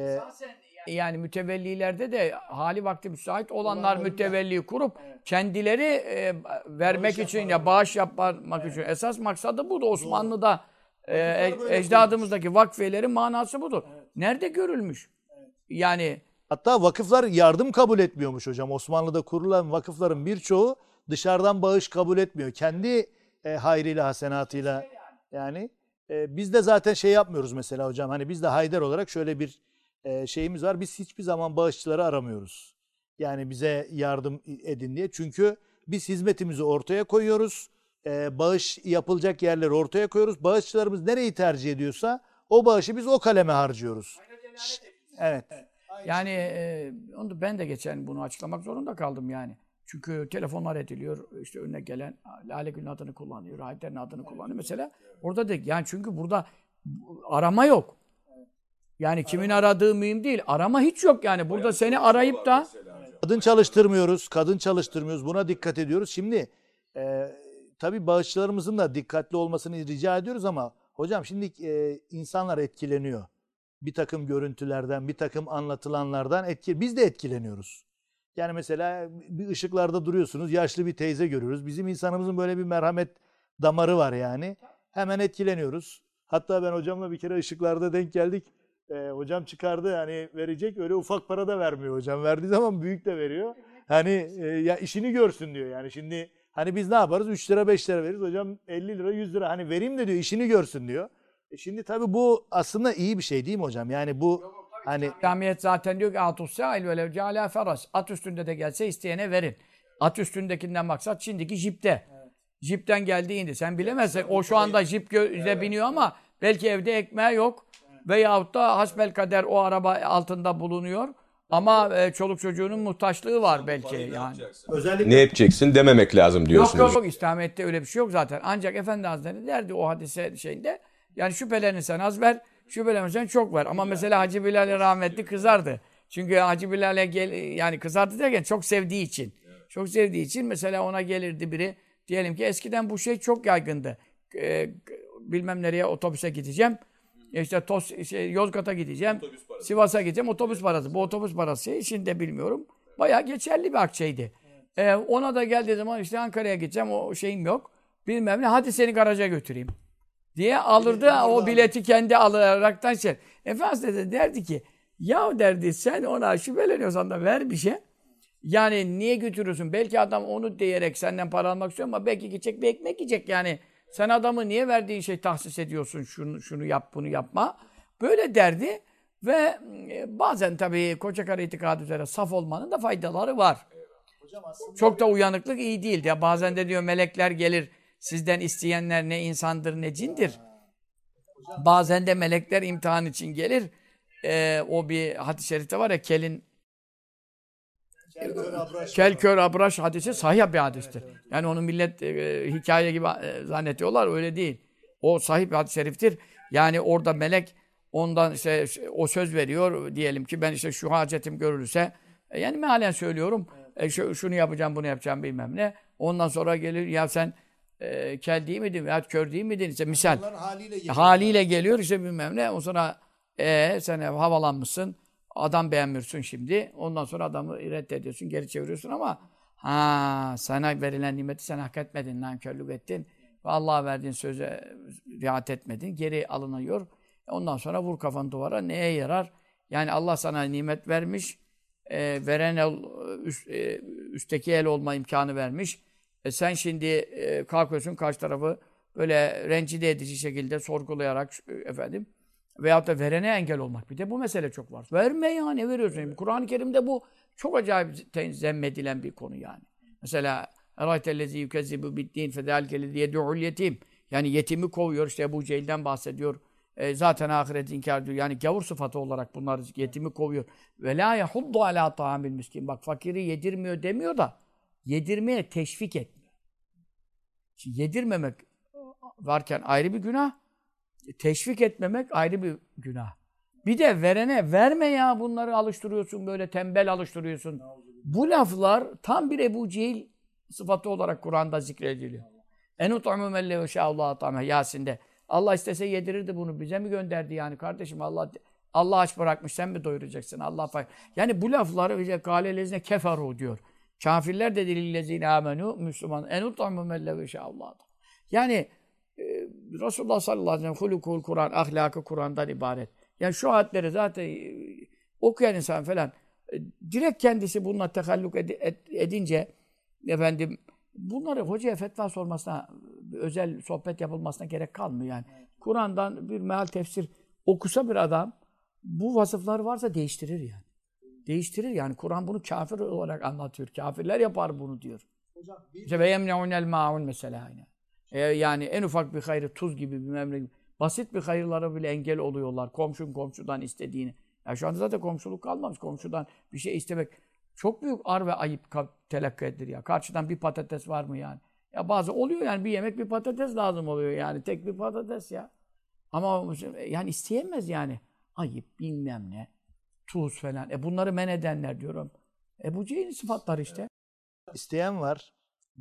Yani mütevellilerde de hali vakti müsait olanlar mütevelli kurup kendileri vermek için ya bağış yapmak için esas maksadı budur. Osmanlı'da ecdadımızdaki vakfelerin manası budur. Nerede görülmüş? Yani hatta vakıflar yardım kabul etmiyormuş hocam. Osmanlı'da kurulan vakıfların birçoğu dışarıdan bağış kabul etmiyor. Kendi hayrıyla, hasenatıyla yani. Biz de zaten şey yapmıyoruz mesela hocam. Hani biz de Haydar olarak şöyle bir şeyimiz var. Biz hiçbir zaman bağışçıları aramıyoruz. Yani bize yardım edin diye. Çünkü biz hizmetimizi ortaya koyuyoruz. Bağış yapılacak yerleri ortaya koyuyoruz. Bağışçılarımız nereyi tercih ediyorsa o bağışı biz o kaleme harcıyoruz. Evet. yani onu ben de geçen bunu açıklamak zorunda kaldım yani. Çünkü telefonlar ediliyor. İşte önüne gelen Lale Gül'ün adını kullanıyor. Haydar'ın adını kullanıyor. Mesela orada da yani çünkü burada arama yok. Yani kimin aradığı mühim değil. Arama hiç yok yani. Burada seni arayıp da kadın çalıştırmıyoruz. Buna dikkat ediyoruz. Şimdi tabii bağışçılarımızın da dikkatli olmasını rica ediyoruz ama hocam şimdi insanlar etkileniyor. Bir takım görüntülerden, bir takım anlatılanlardan biz de etkileniyoruz. Yani mesela bir ışıklarda duruyorsunuz, yaşlı bir teyze görüyoruz. Bizim insanımızın böyle bir merhamet damarı var yani. Hemen etkileniyoruz. Hatta ben hocamla bir kere ışıklarda denk geldik. Hocam çıkardı hani verecek, öyle ufak para da vermiyor hocam. Verdiği zaman büyük de veriyor. Hani ya işini görsün diyor yani. Şimdi hani biz ne yaparız? 3 lira 5 lira veririz. Hocam 50 lira 100 lira hani vereyim de diyor, işini görsün diyor. Şimdi tabii bu aslında iyi bir şey değil mi hocam? Yani bu hani İslamiyet zaten diyor ki atus sa'il ve lev ceala feras. At üstünde de gelse isteyene verin. At üstündekinden maksat şimdiki jipte. Jipten geldi indi. Sen bilemezsin. O şu anda jip'e biniyor ama belki evde ekmeği yok. Veyahut da hasbelkader o araba altında bulunuyor. Ama çoluk çocuğunun muhtaçlığı var belki yani. özellikle Ne yapacaksın dememek lazım diyorsunuz. Yok. İslamiyet'te öyle bir şey yok zaten. Ancak Efendi Hazretleri derdi o hadise şeyinde. Yani şüphelenirsen az ver, şüphelenirsen çok ver. Ama mesela Hacı Bilal'e rahmetli kızardı. Çünkü Hacı Bilal'e yani kızardı derken çok sevdiği için. Çok sevdiği için mesela ona gelirdi biri. Diyelim ki eskiden bu şey çok yaygındı. Bilmem nereye otobüse gideceğim. İşte Yozgat'a gideceğim. Sivas'a gideceğim. Otobüs parası. Bu otobüs parası işini de bilmiyorum. Bayağı geçerli bir akçeydi. Ona da geldiği zaman işte Ankara'ya gideceğim. O şeyim yok. Bilmem ne. Hadi seni garaja götüreyim diye alırdı. O bileti kendi alaraktan şey. Efendimiz de derdi ki ya derdi sen ona şüpheleniyorsan da ver bir şey. Yani niye götürüyorsun? Belki adam onu diyerek senden para almak istiyor ama belki gidecek bir ekmek yiyecek yani. Sen adamı niye verdiğin şey tahsis ediyorsun? Şunu yap, bunu yapma. Böyle derdi ve bazen tabii Kocakarı itikadı üzere saf olmanın da faydaları var. Çok da uyanıklık iyi değil. Ya bazen de diyor melekler gelir. Sizden isteyenler ne insandır ne cindir. Bazen de melekler imtihan için gelir. O bir hadis-i şerifte var ya kel kör abraş hadisi sahih bir hadistir. Yani onu millet hikaye gibi zannediyorlar. Öyle değil. O sahih bir hadis-i şeriftir. Yani orada melek ondan işte o söz veriyor. Diyelim ki ben işte şu hacetim görülürse yani mealen söylüyorum. Şunu yapacağım, bunu yapacağım bilmem ne. Ondan sonra gelir ya sen kel değil miydin veya kör değil miydin? İşte misal. Haliyle geliyor işte bilmem ne. O sonra sen havalanmışsın. Adam beğenmiyorsun şimdi. Ondan sonra adamı reddediyorsun, geri çeviriyorsun ama sana verilen nimeti sen hak etmedin, nankörlük ettin. Ve Allah'a verdiğin söze riayet etmedin. Geri alınıyor. Ondan sonra vur kafanı duvara. Neye yarar? Yani Allah sana nimet vermiş. Veren el, üstteki el olma imkanı vermiş. Sen şimdi kalkıyorsun karşı tarafı böyle rencide edici şekilde sorgulayarak efendim veyahut da verene engel olmak. Bir de bu mesele çok var. Verme ya ne veriyorsun? Kur'an-ı Kerim'de bu çok acayip zemmedilen bir konu yani. Mesela Eraytellezi yükezzibu biddin fedâlikellezi yed'ul yetim. Yani yetimi kovuyor. İşte Ebu Cehil'den bahsediyor. Zaten ahiret inkar ediyor. Yani gavur sıfatı olarak bunlar yetimi kovuyor. Ve lâ yahuddu alâ ta'amil miskin. Bak fakiri yedirmiyor demiyor da yedirmeye teşvik etmiyor. Şimdi yedirmemek varken ayrı bir günah. Teşvik etmemek ayrı bir günah. Bir de verene verme ya bunları alıştırıyorsun böyle tembel alıştırıyorsun. Bu laflar tam bir Ebu Cehil sıfatı olarak Kur'an'da zikrediliyor. Enut'umu melle ve şâ'allâhu ta'ame Yasin'de. Allah istese yedirirdi bunu. Bize mi gönderdi yani kardeşim? Allah aç bırakmış sen mi doyuracaksın? Yani bu lafları kâlelezine keferu diyor. Kafirler de lillezine amenu Müslüman. Enut'umu melle ve şâ'allâhu. Yani Resulullah sallallahu aleyhi ve sellem hulukul Kur'an, ahlakı Kur'an'dan ibaret. Yani şu ayetleri zaten okuyan insan falan direkt kendisi bununla tekallük edince efendim bunları hocaya fetva sormasına, özel sohbet yapılmasına gerek kalmıyor yani. Kur'an'dan bir meal tefsir okusa bir adam bu vasıflar varsa değiştirir yani. Değiştirir yani. Kur'an bunu kafir olarak anlatıyor. Kafirler yapar bunu diyor. İşte ve yemne'unel ma'un mesela yani. Yani en ufak bir hayrı tuz gibi bir memleket. Basit bir hayırlara bile engel oluyorlar. Komşudan istediğini. Ya şu anda zaten komşuluk kalmamış. Komşudan bir şey istemek çok büyük ar ve ayıp telakki edilir ya. Karşıdan bir patates var mı yani? Ya bazı oluyor yani bir yemek bir patates lazım oluyor yani. Tek bir patates ya. Ama yani isteyemez yani. Ayıp bilmem ne. Tuz falan. Bunları men edenler diyorum. Bu Cehil'in sıfatları işte. İsteyen var.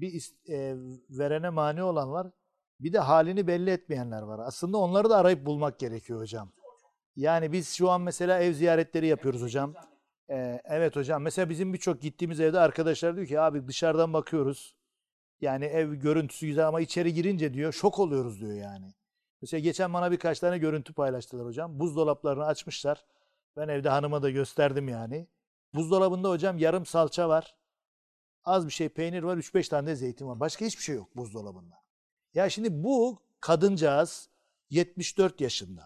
Verene mani olan var. Bir de halini belli etmeyenler var. Aslında onları da arayıp bulmak gerekiyor hocam. Yani biz şu an mesela ev ziyaretleri yapıyoruz hocam. Evet hocam. Mesela bizim birçok gittiğimiz evde arkadaşlar diyor ki abi dışarıdan bakıyoruz. Yani ev görüntüsü güzel ama içeri girince diyor şok oluyoruz diyor yani. Mesela geçen bana birkaç tane görüntü paylaştılar hocam. Buzdolaplarını açmışlar. Ben evde hanıma da gösterdim yani. Buzdolabında hocam yarım salça var. Az bir şey peynir var, 3-5 tane de zeytin var. Başka hiçbir şey yok buzdolabında. Ya şimdi bu kadıncağız 74 yaşında.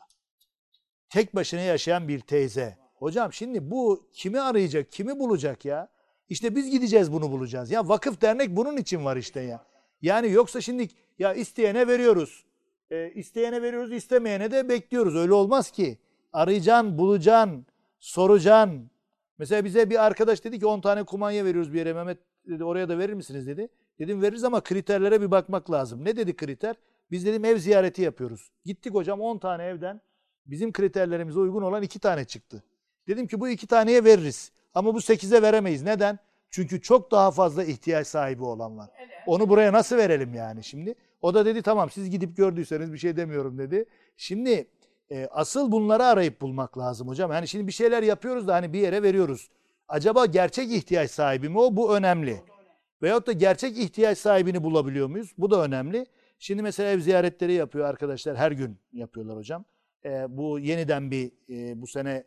Tek başına yaşayan bir teyze. Hocam şimdi bu kimi arayacak, kimi bulacak ya? İşte biz gideceğiz bunu bulacağız. Ya vakıf dernek bunun için var işte ya. Yani yoksa şimdi ya isteyene veriyoruz. İsteyene veriyoruz, istemeyene de bekliyoruz. Öyle olmaz ki. Arayacaksın, bulacaksın, soracaksın. Mesela bize bir arkadaş dedi ki 10 tane kumanya veriyoruz bir yere. Mehmet dedi oraya da verir misiniz dedi. Dedim veririz ama kriterlere bir bakmak lazım. Ne dedi kriter? Biz dedim ev ziyareti yapıyoruz. Gittik hocam 10 tane evden bizim kriterlerimize uygun olan 2 tane çıktı. Dedim ki bu 2 taneye veririz. Ama bu 8'e veremeyiz. Neden? Çünkü çok daha fazla ihtiyaç sahibi olan var. Onu buraya nasıl verelim yani şimdi? O da dedi tamam siz gidip gördüyseniz bir şey demiyorum dedi. Şimdi asıl bunları arayıp bulmak lazım hocam. Yani şimdi bir şeyler yapıyoruz da hani bir yere veriyoruz. Acaba gerçek ihtiyaç sahibi mi o? Bu önemli. Veyahut da gerçek ihtiyaç sahibini bulabiliyor muyuz? Bu da önemli. Şimdi mesela ev ziyaretleri yapıyor arkadaşlar. Her gün yapıyorlar hocam. Bu yeniden bu sene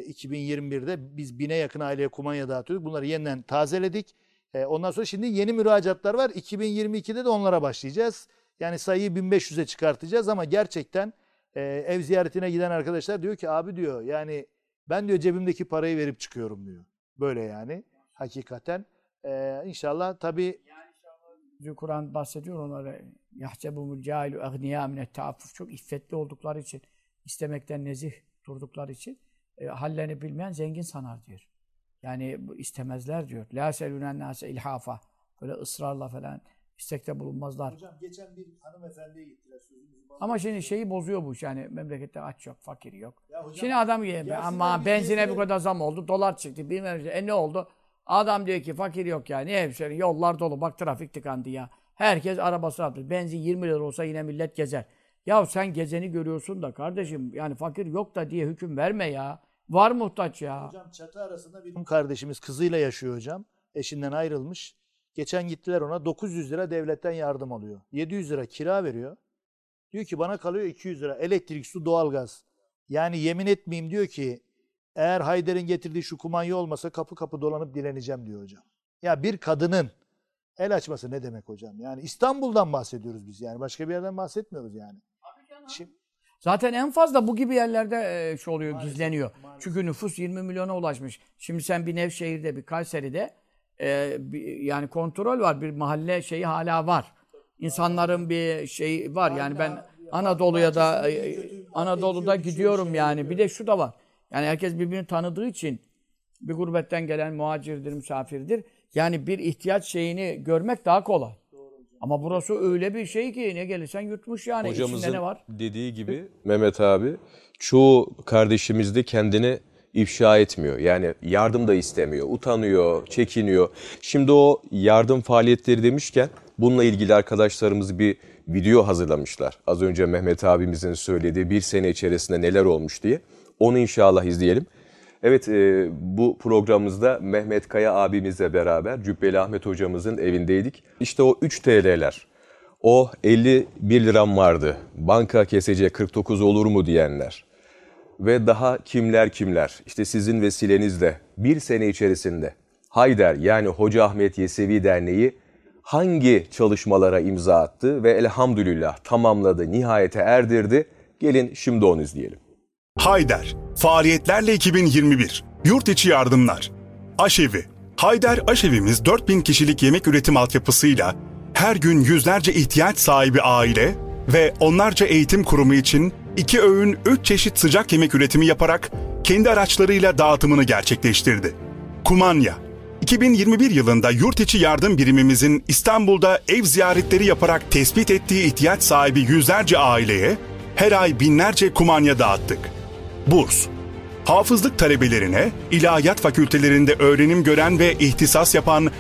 2021'de biz 1000'e yakın aileye kumanya dağıtıyorduk. Bunları yeniden tazeledik. Ondan sonra şimdi yeni müracaatlar var. 2022'de de onlara başlayacağız. Yani sayıyı 1500'e çıkartacağız ama gerçekten ev ziyaretine giden arkadaşlar diyor ki abi diyor yani ben diyor cebimdeki parayı verip çıkıyorum diyor. Böyle yani hakikaten. İnşallah tabii. Kur'an bahsediyor onlara. Yahsebumul cahilu agniya minet taaffuf. Çok iffetli oldukları için, istemekten nezih durdukları için hallerini bilmeyen zengin sanar diyor. Yani istemezler diyor. La selünen nase ilhafa. Böyle ısrarla falan istekte bulunmazlar. Hocam geçen bir hanımefendiye gittiler. Ama şimdi şeyi bozuyor bu iş. Yani memlekette aç yok, fakir yok. Hocam, şimdi adam ama benzine bu kadar zam oldu, dolar çıktı, bilmem ne oldu? Adam diyor ki fakir yok ya. Niye hemşehrin? Yollar dolu. Bak trafik tıkandı ya. Herkes arabasını aldı. Benzin 20 lira olsa yine millet gezer. Ya sen gezeni görüyorsun da kardeşim yani fakir yok da diye hüküm verme ya. Var muhtaç ya. Hocam çatı arasında bir kardeşimiz kızıyla yaşıyor hocam. Eşinden ayrılmış. Geçen gittiler ona 900 lira devletten yardım alıyor. 700 lira kira veriyor. Diyor ki bana kalıyor 200 lira. Elektrik, su, doğalgaz. Yani yemin etmeyeyim diyor ki eğer Haydar'ın getirdiği şu kumanya olmasa kapı kapı dolanıp dileneceğim diyor hocam. Ya bir kadının el açması ne demek hocam? Yani İstanbul'dan bahsediyoruz biz yani. Başka bir yerden bahsetmiyoruz yani. Şimdi, zaten en fazla bu gibi yerlerde şu oluyor, maalesef, gizleniyor. Maalesef. Çünkü nüfus 20 milyona ulaşmış. Şimdi sen bir Nevşehir'de, bir Kayseri'de yani kontrol var. Bir mahalle şeyi hala var. İnsanların bir şeyi var. Yani ben Anadolu'da gidiyorum yani. Bir de şu da var. Yani herkes birbirini tanıdığı için bir gurbetten gelen muhacirdir, misafirdir. Yani bir ihtiyaç şeyini görmek daha kolay. Ama burası öyle bir şey ki ne gelirsen yutmuş yani. Hocamızın İçinde ne var? dediği gibi Mehmet abi çoğu kardeşimiz de kendini ifşa etmiyor. Yani yardım da istemiyor, utanıyor, çekiniyor. Şimdi o yardım faaliyetleri demişken bununla ilgili arkadaşlarımız bir video hazırlamışlar. Az önce Mehmet abimizin söylediği bir sene içerisinde neler olmuş diye. Onu inşallah izleyelim. Evet, bu programımızda Mehmet Kaya abimizle beraber Cübbeli Ahmet hocamızın evindeydik. İşte o 3 TL'ler, o 51 liram vardı, banka kesecek 49 olur mu diyenler ve daha kimler, işte sizin vesilenizle bir sene içerisinde Haydar yani Hoca Ahmet Yesevi Derneği hangi çalışmalara imza attı ve elhamdülillah tamamladı, nihayete erdirdi. Gelin şimdi onu izleyelim. Haydar, faaliyetlerle 2021, yurt içi yardımlar, aşevi. Haydar aşevimiz 4000 kişilik yemek üretim altyapısıyla her gün yüzlerce ihtiyaç sahibi aile ve onlarca eğitim kurumu için 2 öğün 3 çeşit sıcak yemek üretimi yaparak kendi araçlarıyla dağıtımını gerçekleştirdi. Kumanya, 2021 yılında yurt içi yardım birimimizin İstanbul'da ev ziyaretleri yaparak tespit ettiği ihtiyaç sahibi yüzlerce aileye her ay binlerce kumanya dağıttık. Burs, hafızlık talebelerine, ilahiyat fakültelerinde öğrenim gören ve ihtisas yapan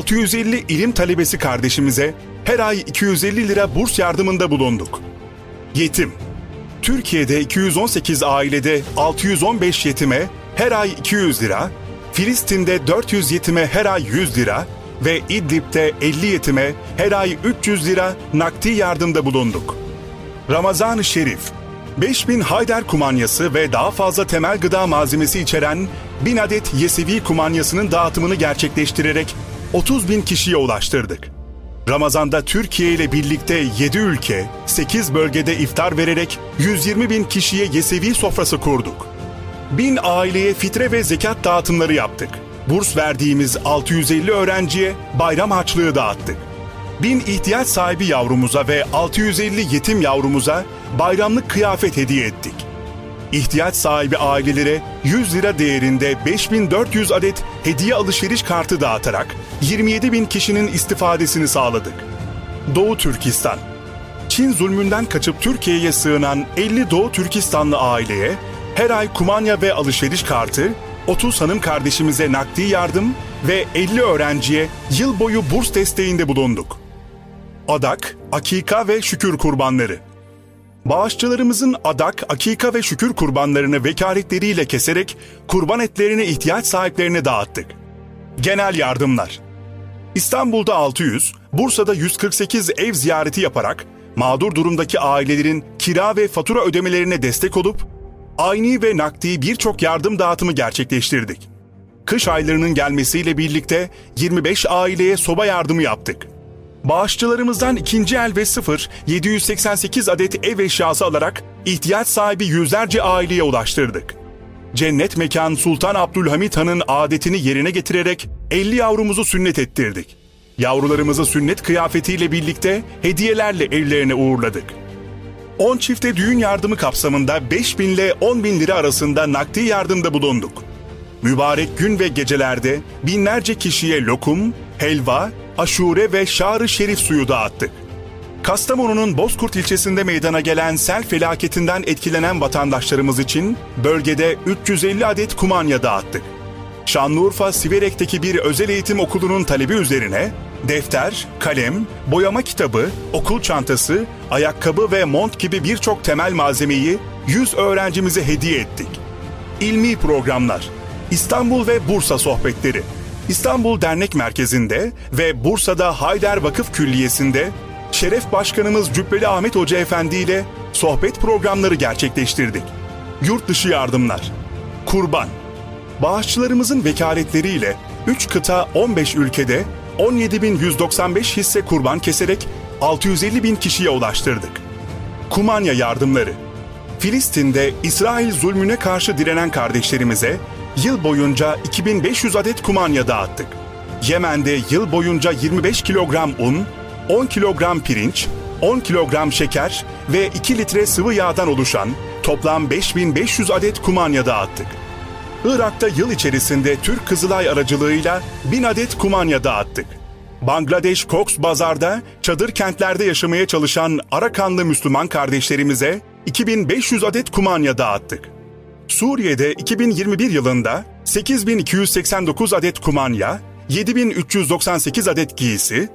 650 ilim talebesi kardeşimize her ay 250 lira burs yardımında bulunduk. Yetim, Türkiye'de 218 ailede 615 yetime her ay 200 lira, Filistin'de 400 yetime her ay 100 lira ve İdlib'de 50 yetime her ay 300 lira nakdi yardımda bulunduk. Ramazan-ı Şerif, 5000 Haydar kumanyası ve daha fazla temel gıda malzemesi içeren 1000 adet Yesevi kumanyasının dağıtımını gerçekleştirerek 30.000 kişiye ulaştırdık. Ramazan'da Türkiye ile birlikte 7 ülke, 8 bölgede iftar vererek 120 bin kişiye yesevi sofrası kurduk. 1000 aileye fitre ve zekat dağıtımları yaptık. Burs verdiğimiz 650 öğrenciye bayram harçlığı dağıttık. 1000 ihtiyaç sahibi yavrumuza ve 650 yetim yavrumuza bayramlık kıyafet hediye ettik. İhtiyaç sahibi ailelere 100 lira değerinde 5400 adet hediye alışveriş kartı dağıtarak 27 bin kişinin istifadesini sağladık. Doğu Türkistan. Çin zulmünden kaçıp Türkiye'ye sığınan 50 Doğu Türkistanlı aileye her ay kumanya ve alışveriş kartı, 30 hanım kardeşimize nakdi yardım ve 50 öğrenciye yıl boyu burs desteğinde bulunduk. Adak, akika ve şükür kurbanları. Bağışçılarımızın adak, akika ve şükür kurbanlarını vekaletleriyle keserek kurban etlerini ihtiyaç sahiplerine dağıttık. Genel yardımlar. İstanbul'da 600, Bursa'da 148 ev ziyareti yaparak mağdur durumdaki ailelerin kira ve fatura ödemelerine destek olup ayni ve nakdi birçok yardım dağıtımı gerçekleştirdik. Kış aylarının gelmesiyle birlikte 25 aileye soba yardımı yaptık. Bağışçılarımızdan ikinci el ve 788 adet ev eşyası alarak ihtiyaç sahibi yüzlerce aileye ulaştırdık. Cennet Mekan Sultan Abdülhamit Han'ın adetini yerine getirerek 50 yavrumuzu sünnet ettirdik. Yavrularımızı sünnet kıyafetiyle birlikte hediyelerle evlerine uğurladık. 10 çifte düğün yardımı kapsamında 5.000 ile 10.000 lira arasında nakdi yardımda bulunduk. Mübarek gün ve gecelerde binlerce kişiye lokum, helva, aşure ve şar-ı şerif suyu dağıttık. Kastamonu'nun Bozkurt ilçesinde meydana gelen sel felaketinden etkilenen vatandaşlarımız için bölgede 350 adet kumanya dağıttık. Şanlıurfa Siverek'teki bir özel eğitim okulunun talebi üzerine defter, kalem, boyama kitabı, okul çantası, ayakkabı ve mont gibi birçok temel malzemeyi 100 öğrencimize hediye ettik. İlmi programlar, İstanbul ve Bursa sohbetleri, İstanbul Dernek Merkezi'nde ve Bursa'da Hayder Vakıf Külliyesi'nde Şeref Başkanımız Cübbeli Ahmet Hoca Efendi ile sohbet programları gerçekleştirdik. Yurt dışı yardımlar, kurban, bağışçılarımızın vekaletleriyle 3 kıta 15 ülkede 17.195 hisse kurban keserek 650.000 kişiye ulaştırdık. Kumanya yardımları, Filistin'de İsrail zulmüne karşı direnen kardeşlerimize yıl boyunca 2500 adet kumanya dağıttık. Yemen'de yıl boyunca 25 kilogram un, 10 kilogram pirinç, 10 kilogram şeker ve 2 litre sıvı yağdan oluşan toplam 5500 adet kumanya dağıttık. Irak'ta yıl içerisinde Türk Kızılay aracılığıyla 1000 adet kumanya dağıttık. Bangladeş Cox's Bazar'da çadır kentlerde yaşamaya çalışan Arakanlı Müslüman kardeşlerimize 2500 adet kumanya dağıttık. Suriye'de 2021 yılında 8289 adet kumanya, 7398 adet giysi,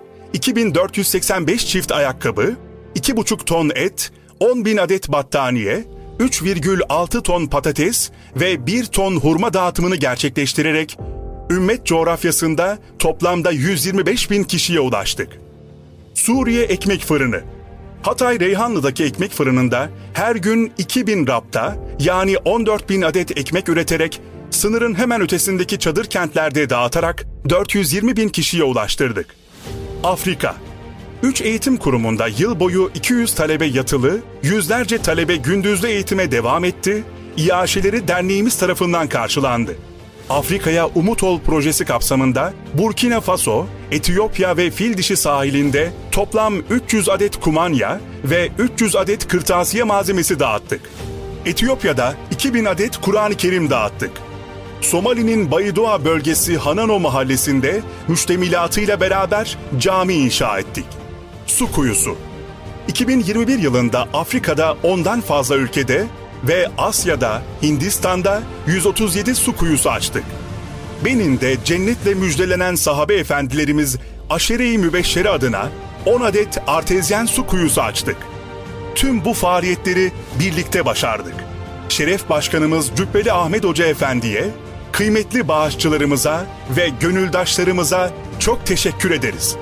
2485 çift ayakkabı, 2,5 ton et, 10.000 adet battaniye, 3,6 ton patates ve 1 ton hurma dağıtımını gerçekleştirerek ümmet coğrafyasında toplamda 125.000 kişiye ulaştık. Suriye Ekmek Fırını. Hatay Reyhanlı'daki ekmek fırınında her gün 2000 rapta yani 14.000 adet ekmek üreterek sınırın hemen ötesindeki çadır kentlerde dağıtarak 420.000 kişiye ulaştırdık. Afrika. 3 eğitim kurumunda yıl boyu 200 talebe yatılı, yüzlerce talebe gündüzlü eğitime devam etti, İAŞ'leri derneğimiz tarafından karşılandı. Afrika'ya Umut Ol projesi kapsamında Burkina Faso, Etiyopya ve Fildişi sahilinde toplam 300 adet kumanya ve 300 adet kırtasiye malzemesi dağıttık. Etiyopya'da 2000 adet Kur'an-ı Kerim dağıttık. Somali'nin Baydoa bölgesi Hanano mahallesinde müştemilatıyla beraber cami inşa ettik. Su kuyusu. 2021 yılında Afrika'da 10'dan fazla ülkede ve Asya'da, Hindistan'da 137 su kuyusu açtık. Benin'de cennetle müjdelenen sahabe efendilerimiz Aşere-i Mübeşşere adına 10 adet artezyen su kuyusu açtık. Tüm bu faaliyetleri birlikte başardık. Şeref Başkanımız Cübbeli Ahmet Hoca Efendi'ye, kıymetli bağışçılarımıza ve gönüldaşlarımıza çok teşekkür ederiz.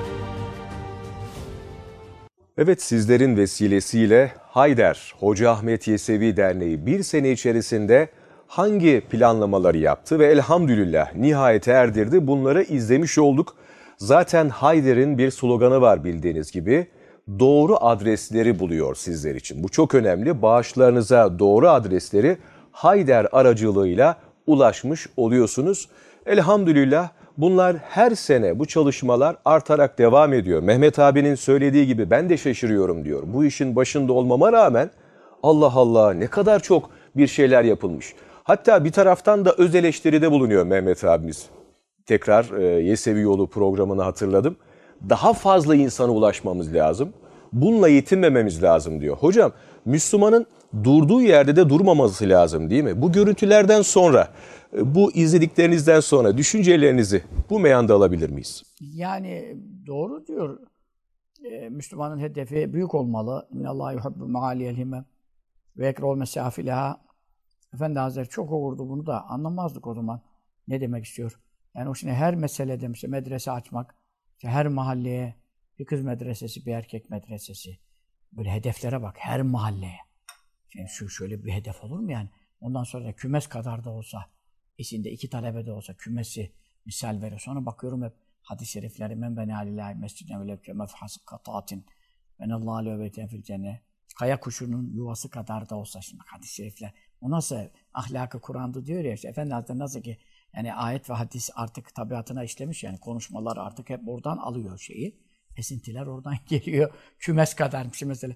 Evet, sizlerin vesilesiyle Hayder Hoca Ahmet Yesevi Derneği bir sene içerisinde hangi planlamaları yaptı ve elhamdülillah nihayete erdirdi, bunları izlemiş olduk. Zaten Hayder'in bir sloganı var bildiğiniz gibi. Doğru adresleri buluyor sizler için. Bu çok önemli. Bağışlarınıza doğru adresleri Hayder aracılığıyla ulaşmış oluyorsunuz. Elhamdülillah bunlar her sene bu çalışmalar artarak devam ediyor. Mehmet abinin söylediği gibi ben de şaşırıyorum diyor. Bu işin başında olmama rağmen Allah Allah ne kadar çok bir şeyler yapılmış. Hatta bir taraftan da öz eleştiride bulunuyor Mehmet abimiz. Tekrar Yesevi Yolu programını hatırladım. Daha fazla insana ulaşmamız lazım. Bununla yetinmememiz lazım diyor. Hocam Müslümanın durduğu yerde de durmaması lazım değil mi? Bu görüntülerden sonra, bu izlediklerinizden sonra düşüncelerinizi bu meyanda alabilir miyiz? Yani doğru diyor. Müslümanın hedefi büyük olmalı. Minallahu yuhibbu ma'aliyel himmem ve ekrol mesafileha. Efendi Hazretleri çok okurdu bunu da anlamazdık o zaman. Ne demek istiyor? Yani o şimdi her meselede mesela medrese açmak, işte her mahalleye bir kız medresesi, bir erkek medresesi. Böyle hedeflere bak her mahalleye. Yani şöyle bir hedef olur mu yani? Ondan sonra da kümes kadar da olsa, içinde 2 talebe de olsa kümesi misal veriyor. Sonra bakıyorum hep hadis-i şerifleri men beni alillahi mesciden ve levke mefhasık kataatin ben Allah'a lövbeyten fil cennet. Kaya kuşunun yuvası kadar da olsa şimdi hadis-i şerifler. O nasıl ahlakı Kur'an'da diyor ya işte Efendi Hazretleri nasıl ki yani ayet ve hadis artık tabiatına işlemiş yani konuşmalar artık hep oradan alıyor şeyi. Esintiler oradan geliyor. Kümes kadarmış mesela.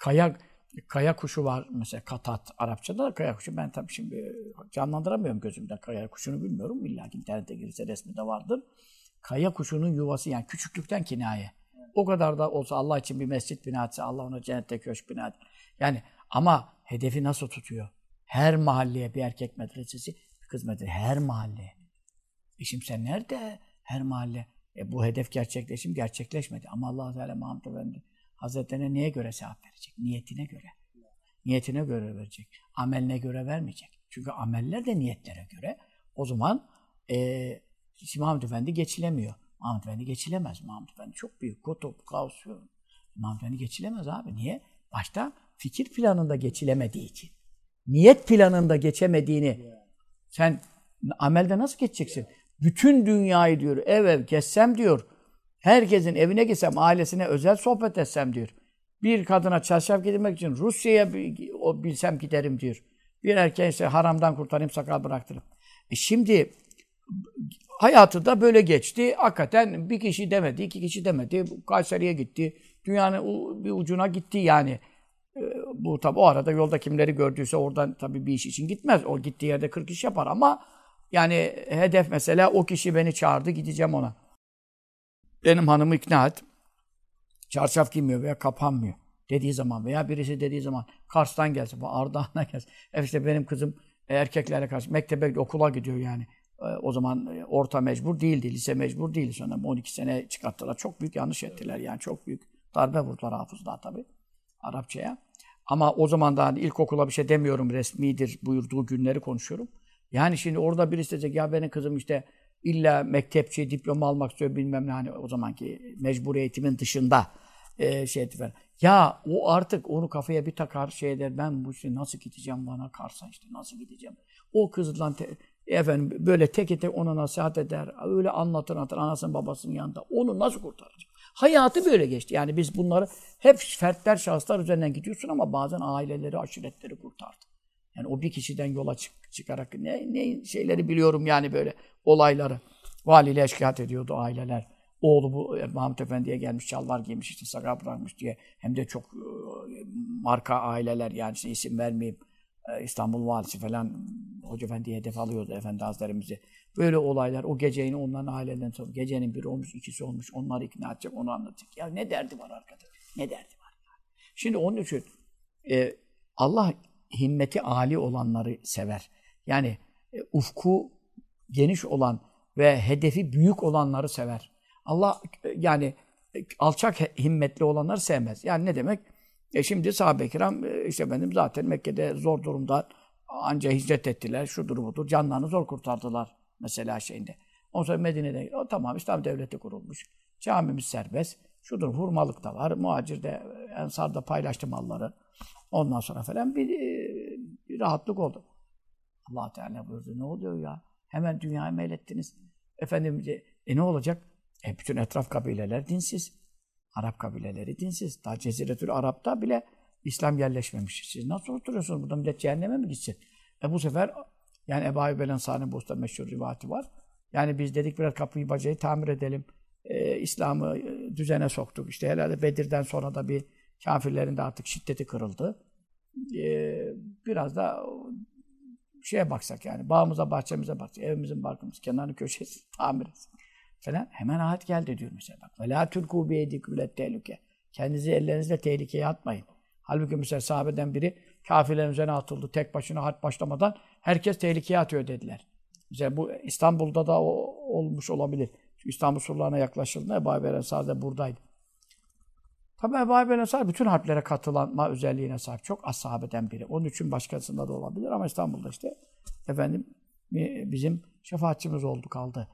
Kaya kuşu var mesela katat Arapçada da kaya kuşu. Ben tabii şimdi canlandıramıyorum gözümde kaya kuşunu bilmiyorum. İlla ki internete girirse resmi de vardır. Kaya kuşunun yuvası yani küçüklükten kinaye. O kadar da olsa Allah için bir mescit bina etse Allah ona cennette köşk bina etse. Yani ama hedefi nasıl tutuyor? Her mahalleye bir erkek medresesi, bir kız medresesi. Her mahalleye. Şimdi sen nerede? Her mahalle. Bu hedef gerçekleşmedi. Ama Allah Teala Muhammed Efendi Hazretlerine neye göre sevap verecek? Niyetine göre. Niyetine göre verecek. Ameline göre vermeyecek. Çünkü ameller de niyetlere göre. O zaman Muhammed Efendi geçilemiyor. Muhammed Efendi geçilemez. Muhammed Efendi çok büyük. Kutup, Gavs. Muhammed Efendi geçilemez abi. Niye? Başta fikir planında geçilemediği için. Niyet planında geçemediğini sen amelde nasıl geçeceksin? Bütün dünyayı diyor, ev gezsem diyor. Herkesin evine gitsem, ailesine özel sohbet etsem diyor. Bir kadına çarşaf giydirmek için Rusya'ya bilsem giderim diyor. Bir erkeğe ise haramdan kurtarayım, sakal bıraktırayım. Şimdi hayatı da böyle geçti. Hakikaten bir kişi demedi, 2 kişi demedi. Kayseri'ye gitti. Dünyanın bir ucuna gitti yani. Bu tabi o arada yolda kimleri gördüyse oradan tabii bir iş için gitmez. O gittiği yerde 40 iş yapar ama yani hedef mesela o kişi beni çağırdı gideceğim ona. Benim hanımı ikna et. Çarşaf giymiyor veya kapanmıyor dediği zaman veya birisi dediği zaman Kars'tan gelse, Ardahan'a gelse. İşte benim kızım erkeklere karşı mektebe, okula gidiyor yani. O zaman orta mecbur değildi, lise mecbur değildi. Sonra 12 sene çıkarttılar. Çok büyük yanlış ettiler yani. Çok büyük darbe vurdular hafızlığa tabii. Arapçaya. Ama o zaman da hani ilkokula bir şey demiyorum, resmidir buyurduğu günleri konuşuyorum. Yani şimdi orada birisi diyecek ya benim kızım işte illa mektepçi, diploma almak istiyor bilmem ne hani o zamanki mecbur eğitimin dışında falan. Ya o artık onu kafaya bir takar şey der ben bu işte nasıl gideceğim bana Kars'a işte nasıl gideceğim. O kızla efendim böyle tek tek ona nasihat eder. Öyle anlatır anasının babasının yanında. Onu nasıl kurtaracak? Hayatı böyle geçti. Yani biz bunları hep fertler, şahıslar üzerinden gidiyorsun ama bazen aileleri, aşiretleri kurtardı. Yani o bir kişiden yola çıkarak ne şeyleri biliyorum yani böyle olayları. Valiyle eşkıya ediyordu aileler. Oğlu bu Mahmut Efendi'ye gelmiş, şalvar giymiş, işte sakal bırakmış diye. Hem de çok marka aileler yani işte isim vermeyeyim. İstanbul valisi falan Hoca Efendi'ye hedef alıyordu Efendi Hazretlerimizi. Böyle olaylar o geceyi onların aileden sonra gecenin biri olmuş, 2'si olmuş. Onları ikna edecek, onu anlatacak. Ya ne derdi var arkadaş? Ne derdi var? Şimdi onun için Allah himmeti âli olanları sever. Yani ufku geniş olan ve hedefi büyük olanları sever. Allah yani alçak himmetli olanları sevmez. Yani ne demek? Şimdi sahabe-i kiram işte benim zaten Mekke'de zor durumda anca hicret ettiler. Şudur budur. Canlarını zor kurtardılar mesela şeyinde. Ondan sonra Medine'de tamam İslam devleti kurulmuş. Camimiz serbest. Şudur hurmalık da var. Muhacir'de Ensar'da paylaştı malları. Ondan sonra falan bir rahatlık oldu. Allah Teala buyurdu. Ne oluyor ya? Hemen dünyaya meylettiniz. Efendim ne olacak? Bütün etraf kabileler dinsiz. Arap kabileleri dinsiz. Daha Ceziretül Arap'ta bile İslam yerleşmemiş. Siz nasıl oturuyorsunuz? Burada millet cehenneme mi gitsin? Bu sefer yani Ebu Ayyub el-Ensari'nin bu usta meşhur rivayeti var. Yani biz dedik biraz kapıyı bacayı tamir edelim. İslam'ı düzene soktuk. İşte herhalde Bedir'den sonra da bir kafirlerin de artık şiddeti kırıldı. Biraz da şeye baksak yani bağımıza, bahçemize baksak, evimizin, barkımız, kenarını, köşesi tamir etsin falan. Hemen ayet geldi diyor mesela bak. Ve la tulku bi yedikum ila tehlike. Kendinizi ellerinizle tehlikeye atmayın. Halbuki mesela sahabeden biri kafirlerin üzerine atıldı. Tek başına harp başlamadan herkes tehlikeye atıyor dediler. Mesela bu İstanbul'da da olmuş olabilir. Çünkü İstanbul surlarına yaklaşıldığında Ebu Ayyub el-Ensari de buradaydı. Tabi Ebu Ayyub el-Ensari bütün harplere katılanma özelliğine sahip. Çok az sahabeden biri. Onun için başkasında da olabilir ama İstanbul'da işte efendim bizim şefaatçimiz oldu kaldı.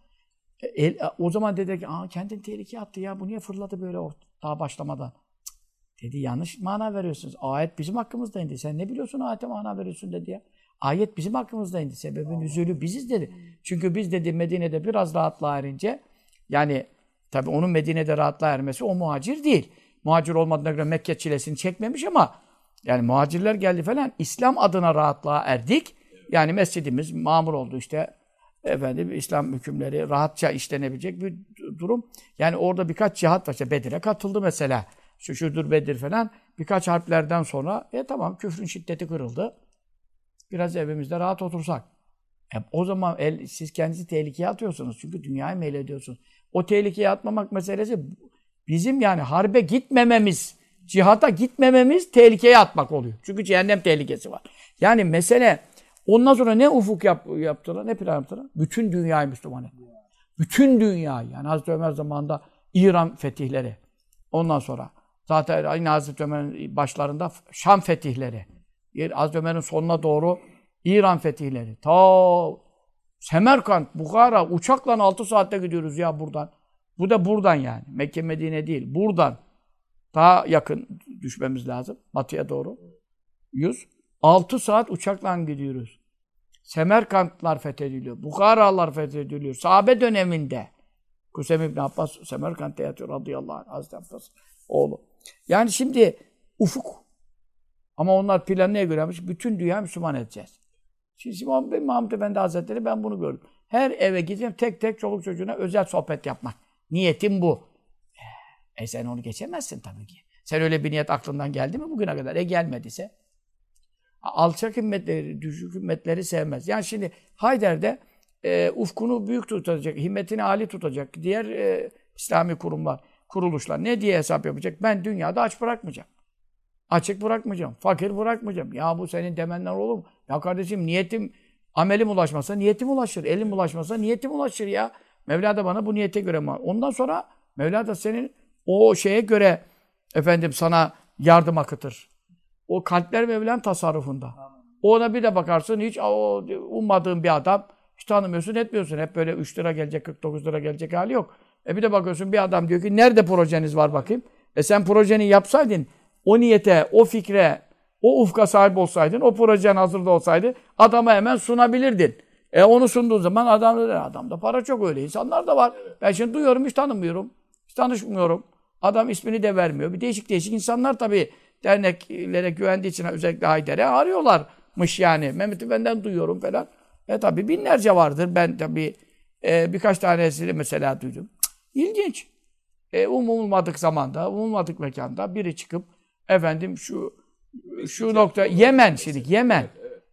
O zaman dedi ki kendini tehlikeye attı ya bu niye fırladı böyle daha başlamadan. Dedi yanlış mana veriyorsunuz. Ayet bizim hakkımızda indi. Sen ne biliyorsun ayete mana veriyorsun dedi ya. Ayet bizim hakkımızda indi. Sebebin nüzulü biziz dedi. Çünkü biz dedi Medine'de biraz rahatlığa erince yani tabi onun Medine'de rahatlığa ermesi o muhacir değil. Muhacir olmadığına göre Mekke çilesini çekmemiş ama yani muhacirler geldi falan İslam adına rahatlığa erdik. Yani mescidimiz mamur oldu işte. Efendim İslam hükümleri rahatça işlenebilecek bir durum. Yani orada birkaç cihat var. İşte Bedir'e katıldı mesela. Şudur Bedir falan. Birkaç harplerden sonra tamam küfrün şiddeti kırıldı. Biraz evimizde rahat otursak. O zaman siz kendinizi tehlikeye atıyorsunuz. Çünkü dünyayı meylediyorsunuz. O tehlikeye atmamak meselesi bizim yani harbe gitmememiz, cihata gitmememiz tehlikeye atmak oluyor. Çünkü cehennem tehlikesi var. Yani mesele ondan sonra ne ufuk yaptılar, ne plan yaptılar? Bütün dünyayı Müslüman etti. Bütün dünyayı. Yani Hazreti Ömer zamanında İran fetihleri. Ondan sonra zaten aynı Hazreti Ömer'in başlarında Şam fetihleri. Hazreti Ömer'in sonuna doğru İran fetihleri. Ta Semerkant, Bukhara uçakla 6 saatte gidiyoruz ya buradan. Bu da buradan yani. Mekke, Medine değil. Buradan. Daha yakın düşmemiz lazım. Batıya doğru. 6 saat uçakla gidiyoruz. Semerkantlar fethediliyor. Bukharalar fethediliyor. Sahabe döneminde. Kusem İbn Abbas Semerkant'ta yatıyor radıyallahu anh. Hazreti Abbas oğlu. Yani şimdi ufuk. Ama onlar planı neye göremiş? Bütün dünya Müslüman edeceğiz. Şimdi Mahmud Efendi Hazretleri ben bunu gördüm. Her eve gideceğim tek tek çoluk çocuğuna özel sohbet yapmak. Niyetim bu. Sen onu geçemezsin tabii ki. Sen öyle bir niyet aklından geldi mi bugüne kadar? Gelmediyse. Alçak himmetleri, düşük himmetleri sevmez. Yani şimdi Hayder'de ufkunu büyük tutacak, himmetini âli tutacak. Diğer İslami kurumlar, kuruluşlar ne diye hesap yapacak? Ben dünyada aç bırakmayacağım. Açık bırakmayacağım. Fakir bırakmayacağım. Ya bu senin demenden olur mu? Ya kardeşim niyetim, amelim ulaşmasa niyetim ulaşır. Elim ulaşmasa niyetim ulaşır ya. Mevla da bana bu niyete göre var. Ondan sonra Mevla da senin o şeye göre efendim sana yardım akıtır. O kalpler Mevla'nın tasarrufunda. Ona bir de bakarsın hiç ummadığın bir adam hiç tanımıyorsun etmiyorsun. Hep böyle 3 lira gelecek 49 lira gelecek hali yok. Bir de bakıyorsun bir adam diyor ki nerede projeniz var bakayım. Sen projeni yapsaydın o niyete, o fikre, o ufka sahip olsaydın, o projen hazırda olsaydı adama hemen sunabilirdin. Onu sunduğun zaman adamda para çok öyle insanlar da var. Ben şimdi duyuyorum hiç tanımıyorum. Hiç tanışmıyorum. Adam ismini de vermiyor. Bir değişik insanlar tabii derneklere güvendiği için özellikle Hayder'e arıyorlarmış yani. Mehmet'i benden duyuyorum falan. Tabii binlerce vardır. Ben tabii birkaç tanesini mesela duydum. İlginç. Umulmadık zamanda, umulmadık mekanda biri çıkıp efendim şu nokta Yemen şimdi Yemen.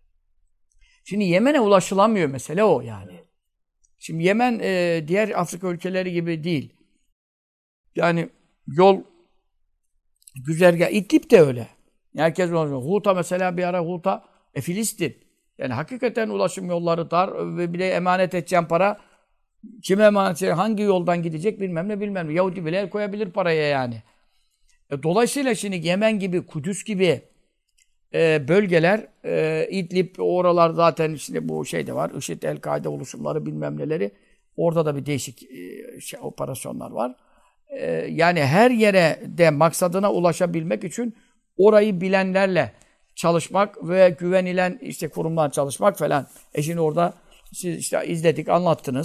Şimdi Yemen'e ulaşılamıyor mesele o yani. Şimdi Yemen diğer Afrika ülkeleri gibi değil. Yani yol güzergah İdlib de öyle. Herkes ulaşıyor. Huta mesela bir ara Huta Filistin. Yani hakikaten ulaşım yolları dar ve bir de emanet edeceğim para kime emanet edecek, hangi yoldan gidecek bilmem ne. Yahudi bile el koyabilir paraya yani. Dolayısıyla şimdi Yemen gibi, Kudüs gibi bölgeler, İdlib, oralar zaten şimdi bu şey de var. IŞİD, El-Kaide oluşumları bilmem neleri. Orada da bir değişik operasyonlar var. Yani her yere de maksadına ulaşabilmek için orayı bilenlerle çalışmak ve güvenilen işte kurumlar çalışmak falan. Şimdi orada siz işte izledik, anlattınız.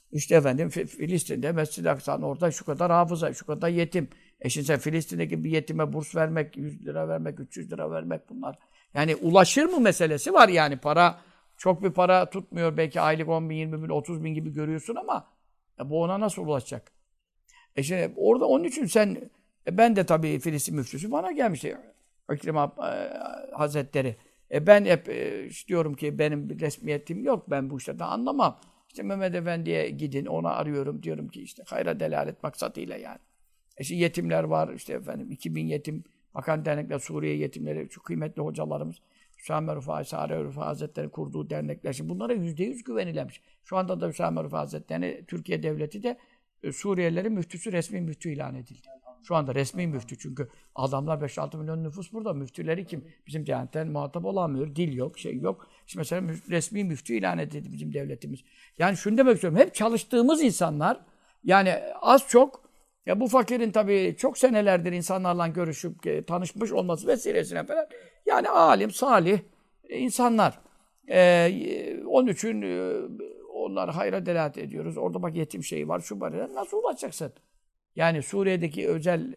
İşte efendim Filistin'de Mescid-i Aksa'nın orada şu kadar hafıza, şu kadar yetim. Şimdi sen Filistin'deki bir yetime burs vermek, 100 lira vermek, 300 lira vermek bunlar. Yani ulaşır mı meselesi var yani. Para, çok bir para tutmuyor. Belki aylık 10 bin, 20 bin, 30 bin gibi görüyorsun ama bu ona nasıl ulaşacak? Şimdi orada onun için ben de tabii Filistin müftüsü bana gelmişti. İkrim Hazretleri. Ben hep diyorum ki benim bir resmiyetim yok. Ben bu işlerden anlamam. İşte Mehmet Efendi'ye gidin, onu arıyorum. Diyorum ki işte hayra delalet maksadıyla yani. Şimdi yetimler var, işte efendim 2000 yetim, Bakan Dernekler, Suriye yetimleri, şu kıymetli hocalarımız, Hüsame Rıfai, Sare Rıfai Hazretleri kurduğu dernekler. Şimdi bunlara %100 güvenilemiş. Şu anda da Hüsame Rıfai Hazretleri, Türkiye Devleti de Suriyelilerin müftüsü, resmi müftü ilan edildi. Şu anda resmi müftü çünkü adamlar 5-6 milyon nüfus burada. Müftüleri kim? Bizim diyanetten muhatap olamıyor. Dil yok, şey yok. Şimdi mesela resmi müftü ilan edildi bizim devletimiz. Yani şunu demek istiyorum. Hep çalıştığımız insanlar yani az çok ya bu fakirin tabii çok senelerdir insanlarla görüşüp tanışmış olması vesilesiyle falan yani alim, salih insanlar. Onun için onları hayra delalet ediyoruz. Orada bak yetim şeyi var, şu var. Nasıl ulaşacaksın? Yani Suriye'deki özel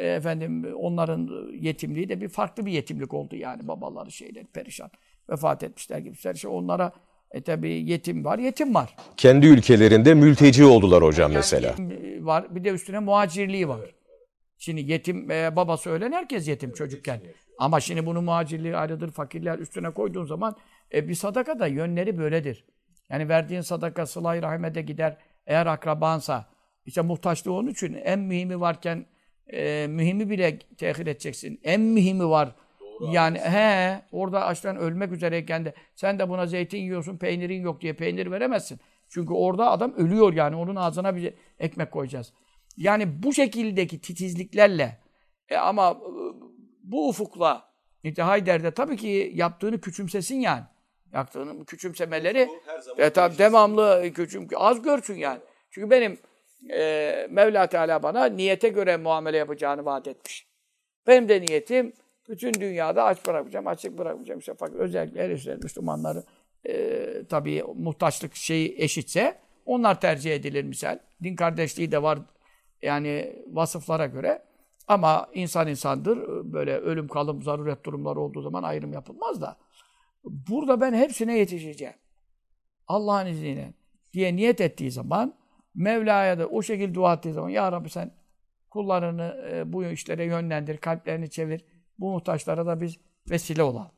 onların yetimliği de bir farklı bir yetimlik oldu yani. Babaları şeyler perişan. Vefat etmişler gibi. İşte onlara tabii yetim var. Kendi ülkelerinde mülteci oldular hocam mesela. Yetim var. Bir de üstüne muhacirliği var. Şimdi yetim babası ölen herkes yetim çocukken. Ama şimdi bunun muhacirliği ayrıdır. Fakirler üstüne koyduğun zaman bir sadaka da yönleri böyledir. Yani verdiğin sadaka sıla-i rahime de gider. Eğer akrabansa işte muhtaçlığı onun için en mühimi varken mühimi bile tehir edeceksin. En mühimi var. Doğru, yani orada açtan ölmek üzereyken de sen de buna zeytin yiyorsun, peynirin yok diye peynir veremezsin. Çünkü orada adam ölüyor yani. Onun ağzına bir ekmek koyacağız. Yani bu şekildeki titizliklerle ama bu ufukla Hayder'de tabii ki yaptığını küçümsesin yani. Yaptığını küçümsemeleri tabii devamlı az görsün yani. Çünkü benim Mevla Teala bana niyete göre muamele yapacağını vaat etmiş. Benim de niyetim bütün dünyada açık bırakmayacağım. İşte fakat özellikle Müslümanları tabii muhtaçlık şeyi eşitse onlar tercih edilir misal. Din kardeşliği de var yani vasıflara göre. Ama insan insandır. Böyle ölüm kalım zaruret durumları olduğu zaman ayrım yapılmaz da. Burada ben hepsine yetişeceğim. Allah'ın izniyle diye niyet ettiği zaman Mevla'ya da o şekilde dua ettiği zaman ya Rabbi sen kullarını bu işlere yönlendir, kalplerini çevir. Bu muhtaçlara da biz vesile olalım.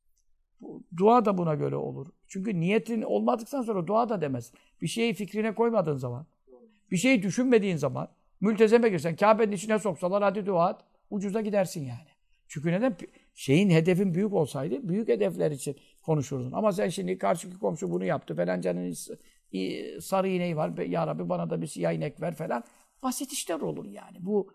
Dua da buna göre olur. Çünkü niyetin olmadıktan sonra dua da demez. Bir şeyi fikrine koymadığın zaman, bir şeyi düşünmediğin zaman, mültezeme girsen, Kabe'nin içine soksalar hadi dua et, ucuza gidersin yani. Çünkü neden? Hedefin büyük olsaydı, büyük hedefler için konuşurdun. Ama sen şimdi karşıki komşu bunu yaptı, falancanın sarı ineği var, ya Rabbi bana da bir siyah inek ver falan. Basit işler olur yani. Bu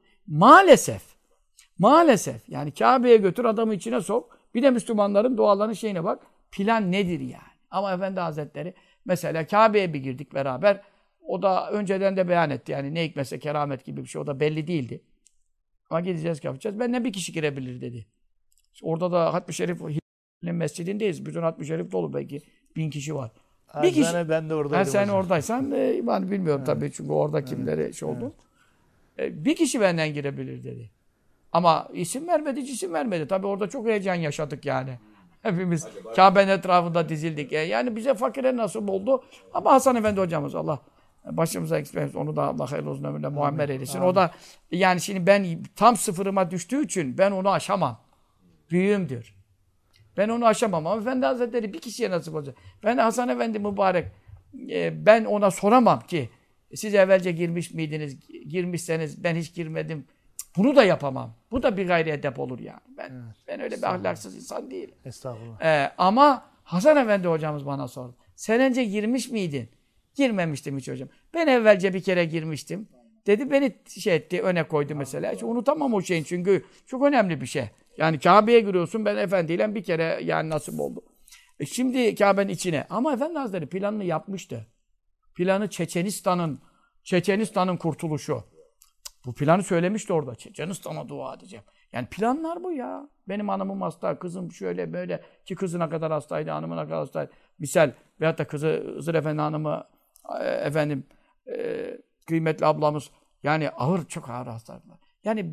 maalesef yani Kabe'ye götür adamı içine sok, bir de Müslümanların dualarının şeyine bak, plan nedir yani? Ama Efendi Hazretleri mesela Kabe'ye bir girdik beraber, o da önceden de beyan etti yani ne hikmetse keramet gibi bir şey, o da belli değildi. Ama gideceğiz yapacağız, ben ne bir kişi girebilir dedi. Orada da Hatmi Şerif'in mescidindeyiz, bütün Hatmi Şerif dolu belki 1000 kişi var. Bir kişi, ben de oradaydım. Sen oradaysan ben bilmiyorum tabii çünkü orada kimlere oldu. Bir kişi benden girebilir dedi. Ama isim vermedi, cisim vermedi. Tabii orada çok heyecan yaşadık yani. Hepimiz Kabe'nin etrafında dizildik. Yani bize fakire nasip oldu. Ama Hasan Efendi hocamız Allah başımıza eksik, onu da Allah hayırlı uzun ömürle muammer eylesin. O da yani şimdi ben tam sıfırıma düştüğü için ben onu aşamam. Büyüğümdür. Ben onu aşamam ama Efendi Hazretleri bir kişiye nasip olacak. Ben Hasan Efendi mübarek ben ona soramam ki siz evvelce girmiş miydiniz? Girmişseniz ben hiç girmedim. Bunu da yapamam. Bu da bir gayri edep olur yani. Ben öyle bir ahlaksız insan değilim. Estağfurullah. Ama Hasan Efendi hocamız bana sordu. Sen önce girmiş miydin? Girmemiştim hiç hocam. Ben evvelce bir kere girmiştim. Dedi beni öne koydu mesela. Hiç unutamam o şeyin çünkü çok önemli bir şey. Yani Kabe'ye giriyorsun ben efendiyle bir kere yani nasip oldu. Şimdi Kabe'nin içine. Ama Efendi Hazretleri planını yapmıştı. Planı Çeçenistan'ın kurtuluşu. Bu planı söylemişti orada. Çeçenistan'a dua edeceğim. Yani planlar bu ya. Benim hanımım hasta, kızım şöyle böyle ki kızına kadar hastaydı, hanımına kadar hastaydı. Misal veyahut da kızı Hızır Efendi hanımı kıymetli ablamız yani çok ağır hastalıklar. Yani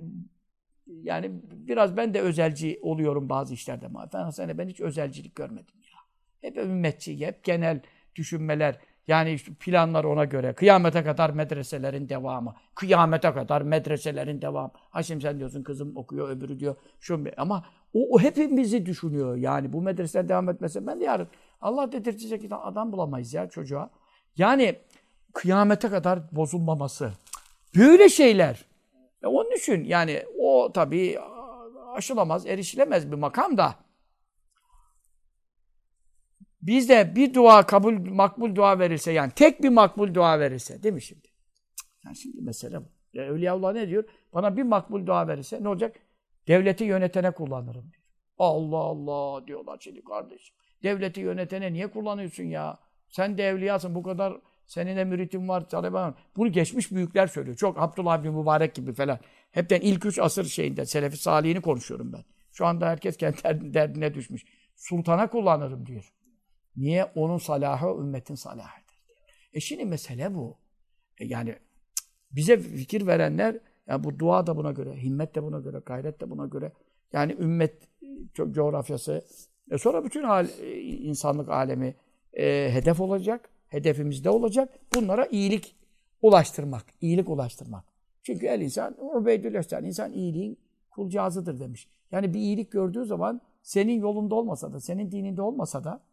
biraz ben de özelci oluyorum bazı işlerde. Ben hiç özelcilik görmedim ya. Hep ümmetçi, hep genel düşünmeler. Yani işte planlar ona göre. Kıyamete kadar medreselerin devamı. Kıyamete kadar medreselerin devamı. Ha şimdi sen diyorsun kızım okuyor, öbürü diyor şu. Ama o hepimizi düşünüyor. Yani bu medreseler devam etmese ben de yarın Allah dedirtecek adam bulamayız ya çocuğa. Yani kıyamete kadar bozulmaması. Böyle şeyler. Onun için yani o tabii aşılamaz, erişilemez bir makam da. Bizde bir dua makbul dua verirse yani tek bir makbul dua verirse değil mi şimdi? Yani şimdi mesele bu. Evliyaullah ne diyor? Bana bir makbul dua verirse ne olacak? Devleti yönetene kullanırım diyor. Allah Allah diyorlar şimdi kardeşim. Devleti yönetene niye kullanıyorsun ya? Sen de evliyasın bu kadar senin de müritin var, taleban. Bunu geçmiş büyükler söylüyor. Çok Abdullah bin Mübarek gibi falan. Hepten ilk 3 asır şeyinde Selefi Salihini konuşuyorum ben. Şu anda herkes kendi derdine düşmüş. Sultana kullanırım diyor. Niye? Onun salahı ümmetin salahıdır diyor. Şimdi mesele bu. Yani bize fikir verenler yani bu dua da buna göre, himmet de buna göre, gayret de buna göre. Yani ümmet coğrafyası sonra bütün insanlık alemi hedef olacak. Hedefimizde olacak. Bunlara iyilik ulaştırmak. İyilik ulaştırmak. Çünkü el insan, ubeydül insan iyiliğin kulcağızıdır demiş. Yani bir iyilik gördüğü zaman senin yolunda olmasa da, senin dininde olmasa da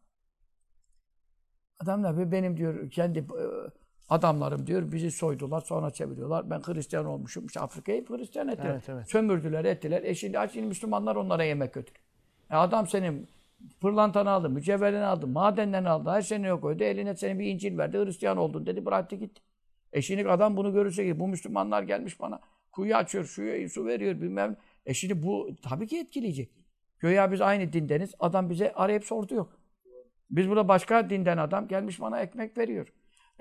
adamlar benim diyor kendi adamlarım diyor bizi soydular sonra çeviriyorlar. Ben Hristiyan olmuşum. İşte Afrika'yı Hristiyan ettiler. Evet, evet. Sömürdüler ettiler. Şimdi Müslümanlar onlara yemek götürüyor. Adam senin pırlantanı aldı, mücevherini aldı, madenlerini aldı, her şeyini yok koydu. Eline senin bir İncil verdi, Hristiyan oldun dedi, bıraktı gitti. Şimdi adam bunu görürse ki bu Müslümanlar gelmiş bana kuyu açıyor, su veriyor bilmem. Şimdi bu tabii ki etkileyecek. Göya biz aynı dindeniz, adam bize arayıp sordu yok. Biz burada başka dinden adam gelmiş bana ekmek veriyor.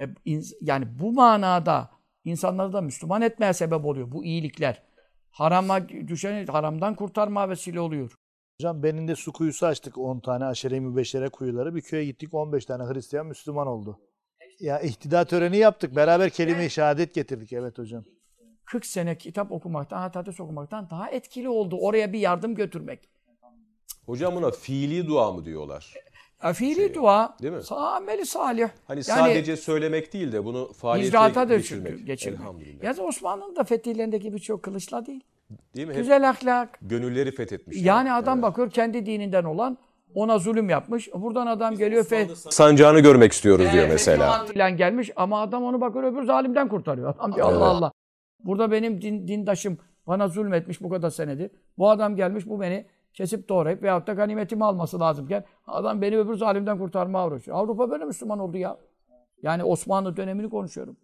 Yani bu manada insanları da Müslüman etmeye sebep oluyor bu iyilikler. Harama düşeni haramdan kurtarma vesile oluyor. Hocam Benin'de su kuyusu açtık 10 tane aşere-i mübeşşere kuyuları. Bir köye gittik 15 tane Hristiyan Müslüman oldu. Ya ihtida töreni yaptık. Beraber kelime-i şehadet getirdik. Evet hocam. 40 sene kitap okumaktan, hadis okumaktan daha etkili oldu. Oraya bir yardım götürmek. Hocam buna fiili dua mı diyorlar? Fiili dua, değil mi? ameli salih. Hani sadece söylemek değil de bunu faaliyete geçirmek. Elhamdülillah. Ya Osmanlı'nın da fetihlerindeki birçok kılıçla değil. Değil mi? Güzel ahlak. Gönülleri fethetmişler. Yani adam bakıyor kendi dininden olan ona zulüm yapmış. Buradan adam geliyor sancağını görmek istiyoruz diyor mesela. Falan gelmiş ama adam onu bakıyor öbür zalimden kurtarıyor. Adam diyor Allah Allah. Burada benim dindaşım bana zulmetmiş bu kadar senedir. Bu adam gelmiş bu beni kesip doğrayıp veyahut da ganimetimi alması lazımken adam beni öbür zalimden kurtarmaya uğraşıyor. Avrupa böyle Müslüman oldu ya. Yani Osmanlı dönemini konuşuyorum.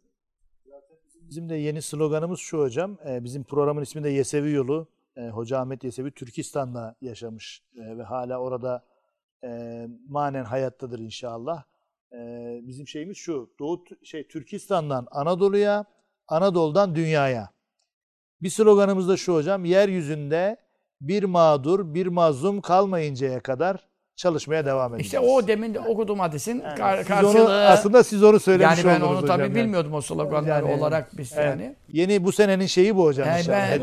Bizim de yeni sloganımız şu hocam. Bizim programın ismi de Yesevi Yolu. Hoca Ahmet Yesevi Türkistan'da yaşamış ve hala orada manen hayattadır inşallah. Bizim şeyimiz şu. Türkistan'dan Anadolu'ya, Anadolu'dan dünyaya. Bir sloganımız da şu hocam. Yeryüzünde bir mağdur, bir mazlum kalmayıncaya kadar çalışmaya devam edeceğiz. İşte o demin de okuduğum hadisin karşılığı. Aslında siz onu söylemiş yani ben oldunuz onu hocam. tabii bilmiyordum o sloganlar olarak biz yani. Yeni bu senenin şeyi bu hocam.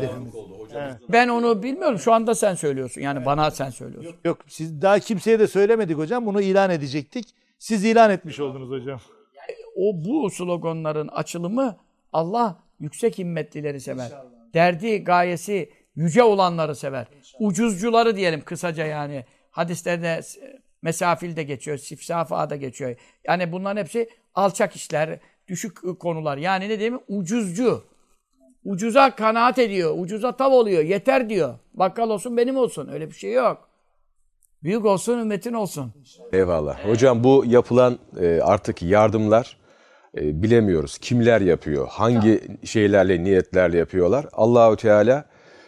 Ben onu bilmiyorum. Şu anda sen söylüyorsun. Yani bana sen söylüyorsun. Yok siz daha kimseye de söylemedik hocam. Bunu ilan edecektik. Siz ilan etmiş oldunuz hocam. Bu sloganların açılımı Allah yüksek himmetlileri sever. İnşallah. Derdi, gayesi yüce olanları sever. İnşallah. Ucuzcuları diyelim kısaca yani. Hadislerde mesafil de geçiyor, sifsafa da geçiyor. Yani bunların hepsi alçak işler, düşük konular. Yani ne diyeyim? Ucuzcu. Ucuza kanaat ediyor, ucuza tav oluyor, yeter diyor. Bakkal olsun benim olsun. Öyle bir şey yok. Büyük olsun, ümmetin olsun. Eyvallah. Hocam bu yapılan artık yardımlar bilemiyoruz. Kimler yapıyor? Hangi şeylerle, niyetlerle yapıyorlar? Allahu Teala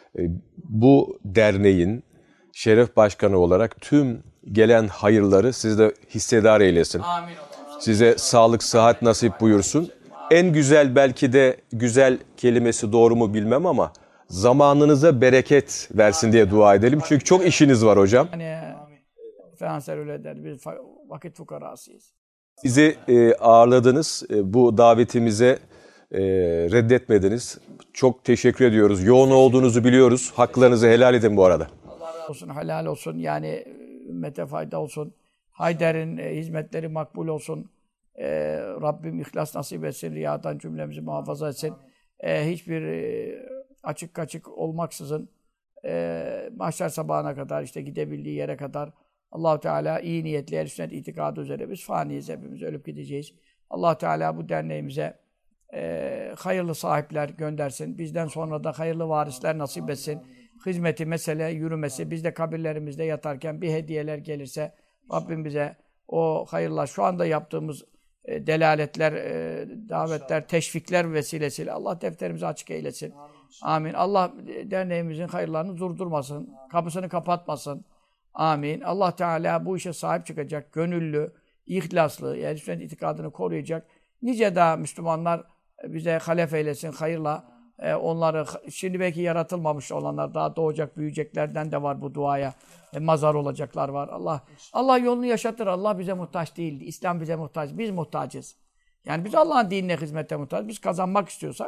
bu derneğin şeref başkanı olarak tüm gelen hayırları sizde hissedar eylesin. Amin. Size sağlık, sıhhat nasip buyursun. En güzel belki de güzel kelimesi doğru mu bilmem ama zamanınıza bereket versin diye dua edelim. Çünkü çok işiniz var hocam. Hani Fransızlar öyle der. Biz vakit fukarasıyız. Bizi ağırladınız. Bu davetimize reddetmediniz. Çok teşekkür ediyoruz. Yoğun olduğunuzu biliyoruz. Haklarınızı helal edin bu arada. Allah olsun, helal olsun. Yani ümmete fayda olsun. Hayder'in hizmetleri makbul olsun. Rabbim ihlas nasip etsin. Riyadan cümlemizi muhafaza etsin. Hiçbir açık kaçık olmaksızın mahşer sabahına kadar, işte gidebildiği yere kadar Allah-u Teala iyi niyetli, ehl-i sünnet itikadı üzere biz faniyiz, hepimiz ölüp gideceğiz. Allah-u Teala bu derneğimize hayırlı sahipler göndersin. Bizden sonra da hayırlı varisler nasip etsin. Hizmeti, mesele, yürümesi, biz de kabirlerimizde yatarken bir hediyeler gelirse Rabbim bize o hayırlar, şu anda yaptığımız delaletler, davetler, teşvikler vesilesiyle Allah defterimizi açık eylesin. Amin. Allah derneğimizin hayırlarını durdurmasın. Kapısını kapatmasın. Amin. Allah Teala bu işe sahip çıkacak, gönüllü, ihlaslı, yani sünnet itikadını koruyacak nice daha Müslümanlar bize halef eylesin hayırla. Onları, şimdi belki yaratılmamış olanlar, daha doğacak, büyüyeceklerden de var bu duaya. Mazar olacaklar var. Allah yolunu yaşatır. Allah bize muhtaç değil. İslam bize muhtaç. Biz muhtacız. Yani biz Allah'ın dinine hizmete muhtaç. Biz kazanmak istiyorsak.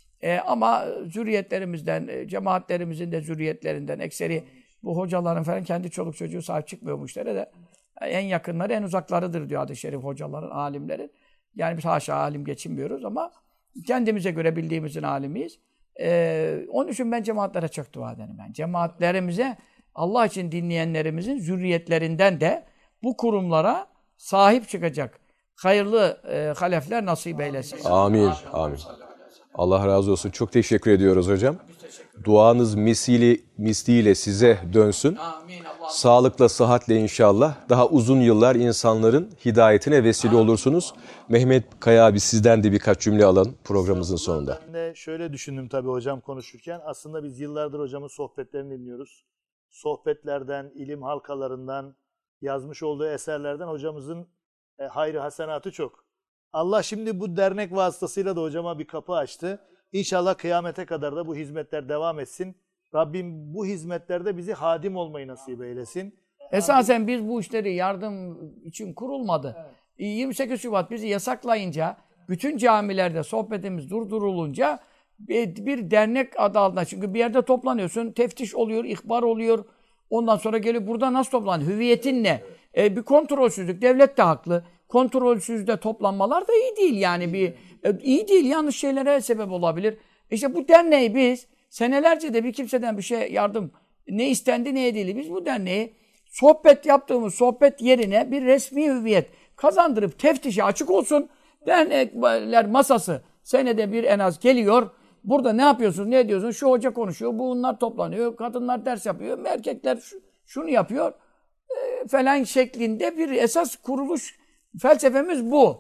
Ama zürriyetlerimizden, cemaatlerimizin de zürriyetlerinden ekseri bu hocaların falan kendi çoluk çocuğu sahip çıkmıyor bu işlere de. En yakınları, en uzaklarıdır diyor hadis-i şerif hocaların, alimlerin. Yani biz haşa alim geçinmiyoruz ama kendimize göre bildiğimizin alimiyiz. Onun için ben cemaatlere çok dua ederim. Yani cemaatlerimize, Allah için dinleyenlerimizin zürriyetlerinden de bu kurumlara sahip çıkacak hayırlı halefler nasip eylesin. Amin. Amin. Allah razı olsun. Çok teşekkür ediyoruz hocam. Duanız misliyle size dönsün. Amin. Sağlıkla, sıhhatle inşallah daha uzun yıllar insanların hidayetine vesile olursunuz. Mehmet Kaya abi, sizden de birkaç cümle alalım programımızın sonunda. Ben de şöyle düşündüm tabii hocam konuşurken. Aslında biz yıllardır hocamın sohbetlerini dinliyoruz. Sohbetlerden, ilim halkalarından, yazmış olduğu eserlerden hocamızın hayrı hasenatı çok. Allah şimdi bu dernek vasıtasıyla da hocama bir kapı açtı. İnşallah kıyamete kadar da bu hizmetler devam etsin. Rabbim bu hizmetlerde bizi hadim olmayı nasip eylesin. Esasen biz bu işleri yardım için kurulmadı. 28 Şubat bizi yasaklayınca, bütün camilerde sohbetimiz durdurulunca bir dernek adı altında. Çünkü bir yerde toplanıyorsun, teftiş oluyor, ihbar oluyor. Ondan sonra gelip burada nasıl toplanıyor? Hüviyetin ne? Bir kontrolsüzlük, devlet de haklı. Kontrolsüzde toplanmalar da iyi değil yani. İyi değil, yanlış şeylere sebep olabilir. İşte bu derneği biz senelerce de bir kimseden bir şey yardım ne istendi ne edildi. Biz bu derneği yaptığımız sohbet yerine bir resmi hüviyet kazandırıp teftişe açık olsun. Dernekler masası senede bir en az geliyor. Burada ne yapıyorsunuz, ne ediyorsunuz? Şu hoca konuşuyor, bunlar toplanıyor, kadınlar ders yapıyor, erkekler şunu yapıyor falan şeklinde bir esas kuruluş felsefemiz bu.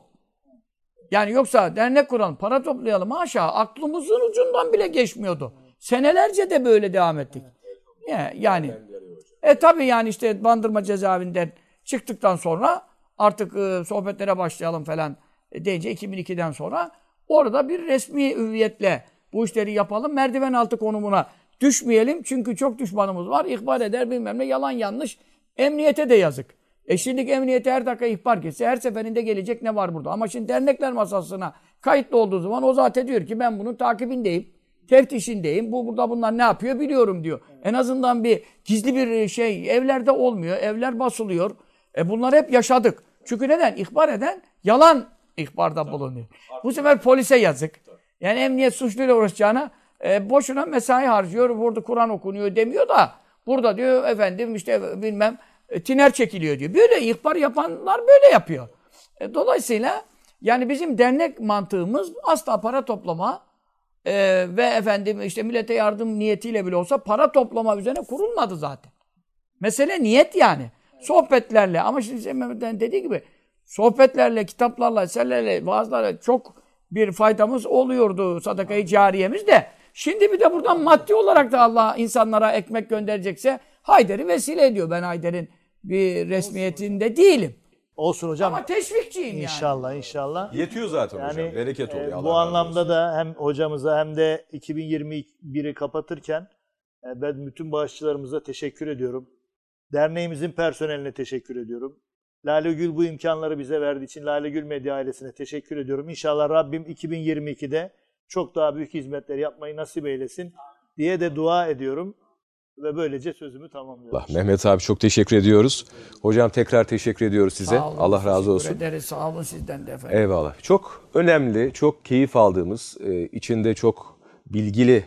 Yani yoksa dernek kuralım, para toplayalım haşa, aklımızın ucundan bile geçmiyordu. Senelerce de böyle devam ettik. Yani tabii yani işte Bandırma cezaevinden çıktıktan sonra artık sohbetlere başlayalım falan deyince 2002'den sonra orada bir resmi hüviyetle bu işleri yapalım. Merdiven altı konumuna düşmeyelim. Çünkü çok düşmanımız var. İhbar eder bilmem ne, yalan yanlış. Emniyete de yazık. Şimdi emniyete her dakika ihbar gelse her seferinde gelecek ne var burada? Ama şimdi dernekler masasına kayıtlı olduğu zaman o zaten diyor ki ben bunun takibindeyim, teftişindeyim. Burada bunlar ne yapıyor biliyorum diyor. En azından bir gizli bir şey evlerde olmuyor. Evler basılıyor. Bunları hep yaşadık. Çünkü neden? İhbar eden yalan ihbarda bulunuyor. Bu sefer polise yazık. Yani emniyet suçluyla uğraşacağına boşuna mesai harcıyor. Burada Kur'an okunuyor demiyor da burada diyor efendim işte bilmem tiner çekiliyor diyor. Böyle ihbar yapanlar böyle yapıyor. Dolayısıyla yani bizim dernek mantığımız asla para toplama ve efendim işte millete yardım niyetiyle bile olsa para toplama üzerine kurulmadı zaten. Mesele niyet yani. Sohbetlerle ama şimdi Mehmet'in dediği gibi sohbetlerle, kitaplarla, eserlerle, vaazlarla çok bir faydamız oluyordu sadaka-i cariyemiz de. Şimdi bir de buradan maddi olarak da Allah insanlara ekmek gönderecekse Hayder'i vesile ediyor. Ben Hayder'in bir resmiyetinde değilim. Olsun hocam. Ama teşvikçiyim yani. İnşallah, inşallah. Yetiyor zaten hocam. Bereket oluyor. Bu anlamda da hem hocamıza hem de 2021'i kapatırken ben bütün bağışçılarımıza teşekkür ediyorum. Derneğimizin personeline teşekkür ediyorum. Lale Gül bu imkanları bize verdiği için Lale Gül Medya ailesine teşekkür ediyorum. İnşallah Rabbim 2022'de çok daha büyük hizmetler yapmayı nasip eylesin diye de dua ediyorum. Ve böylece sözümü tamamlıyorum. Mehmet abi çok teşekkür ediyoruz. Hocam tekrar teşekkür ediyoruz size. Sağ olun, Allah razı olsun. Ederiz. Sağ olun sizden de efendim. Eyvallah. Çok önemli, çok keyif aldığımız, içinde çok bilgili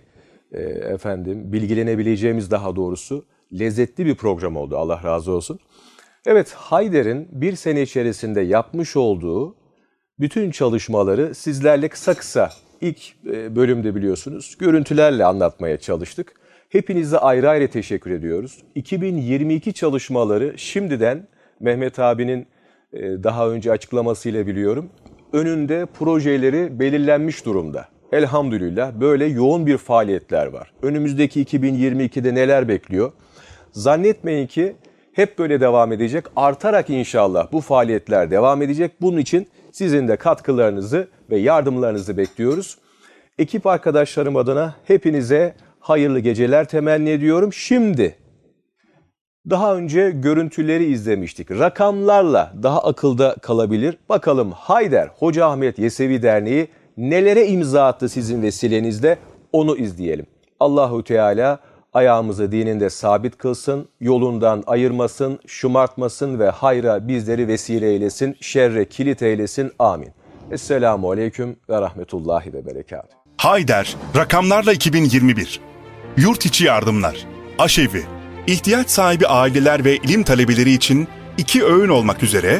bilgilenebileceğimiz daha doğrusu lezzetli bir program oldu. Allah razı olsun. Evet, Hayder'in bir sene içerisinde yapmış olduğu bütün çalışmaları sizlerle kısa ilk bölümde biliyorsunuz görüntülerle anlatmaya çalıştık. Hepinize ayrı ayrı teşekkür ediyoruz. 2022 çalışmaları şimdiden Mehmet abinin daha önce açıklamasıyla biliyorum. Önünde projeleri belirlenmiş durumda. Elhamdülillah böyle yoğun bir faaliyetler var. Önümüzdeki 2022'de neler bekliyor? Zannetmeyin ki hep böyle devam edecek. Artarak inşallah bu faaliyetler devam edecek. Bunun için sizin de katkılarınızı ve yardımlarınızı bekliyoruz. Ekip arkadaşlarım adına hepinize hayırlı geceler temenni ediyorum. Şimdi daha önce görüntüleri izlemiştik. Rakamlarla daha akılda kalabilir. Bakalım Hayder Hoca Ahmet Yesevi Derneği nelere imza attı sizin vesilenizle, onu izleyelim. Allahu Teala ayağımızı dininde sabit kılsın, yolundan ayırmasın, şımartmasın ve hayra bizleri vesile eylesin, şerre kilit eylesin. Amin. Esselamu Aleyküm ve Rahmetullahi ve Berekatuhu. Hayder, rakamlarla 2021. Yurt içi yardımlar, aşevi, ihtiyaç sahibi aileler ve ilim talebeleri için 2 öğün olmak üzere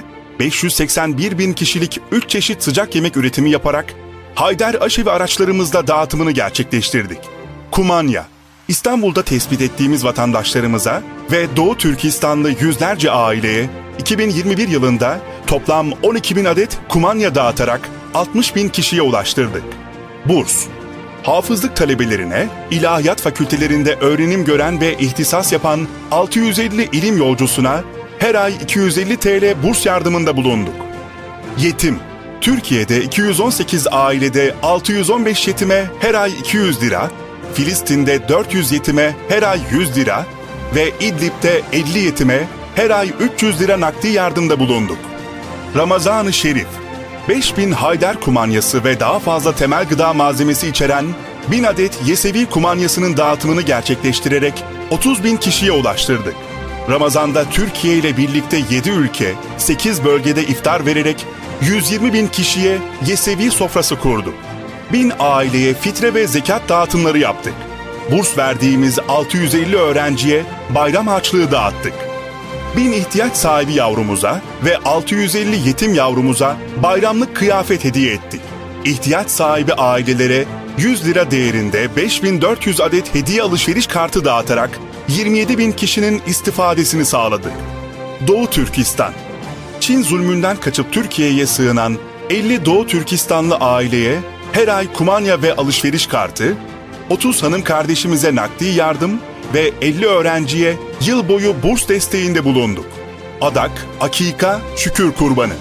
581 bin kişilik 3 çeşit sıcak yemek üretimi yaparak Hayder aşevi araçlarımızla dağıtımını gerçekleştirdik. Kumanya, İstanbul'da tespit ettiğimiz vatandaşlarımıza ve Doğu Türkistanlı yüzlerce aileye 2021 yılında toplam 12 bin adet kumanya dağıtarak 60 bin kişiye ulaştırdık. Burs, hafızlık talebelerine ilahiyat fakültelerinde öğrenim gören ve ihtisas yapan 650 ilim yolcusuna her ay 250 TL burs yardımında bulunduk. Yetim, Türkiye'de 218 ailede 615 yetime her ay 200 lira, Filistin'de 400 yetime her ay 100 lira ve İdlib'de 50 yetime her ay 300 lira nakdi yardımda bulunduk. Ramazan-ı Şerif, 5000 Hayder kumanyası ve daha fazla temel gıda malzemesi içeren 1000 adet Yesevi kumanyasının dağıtımını gerçekleştirerek 30 bin kişiye ulaştırdık. Ramazan'da Türkiye ile birlikte 7 ülke, 8 bölgede iftar vererek 120 bin kişiye Yesevi sofrası kurduk. 1000 aileye fitre ve zekat dağıtımları yaptık. Burs verdiğimiz 650 öğrenciye bayram harçlığı dağıttık. 1000 ihtiyaç sahibi yavrumuza ve 650 yetim yavrumuza bayramlık kıyafet hediye ettik. İhtiyaç sahibi ailelere 100 lira değerinde 5400 adet hediye alışveriş kartı dağıtarak 27 bin kişinin istifadesini sağladık. Doğu Türkistan, Çin zulmünden kaçıp Türkiye'ye sığınan 50 Doğu Türkistanlı aileye her ay kumanya ve alışveriş kartı, 30 hanım kardeşimize nakdi yardım ve 50 öğrenciye yıl boyu burs desteğinde bulunduk. Adak, akika, şükür kurbanı.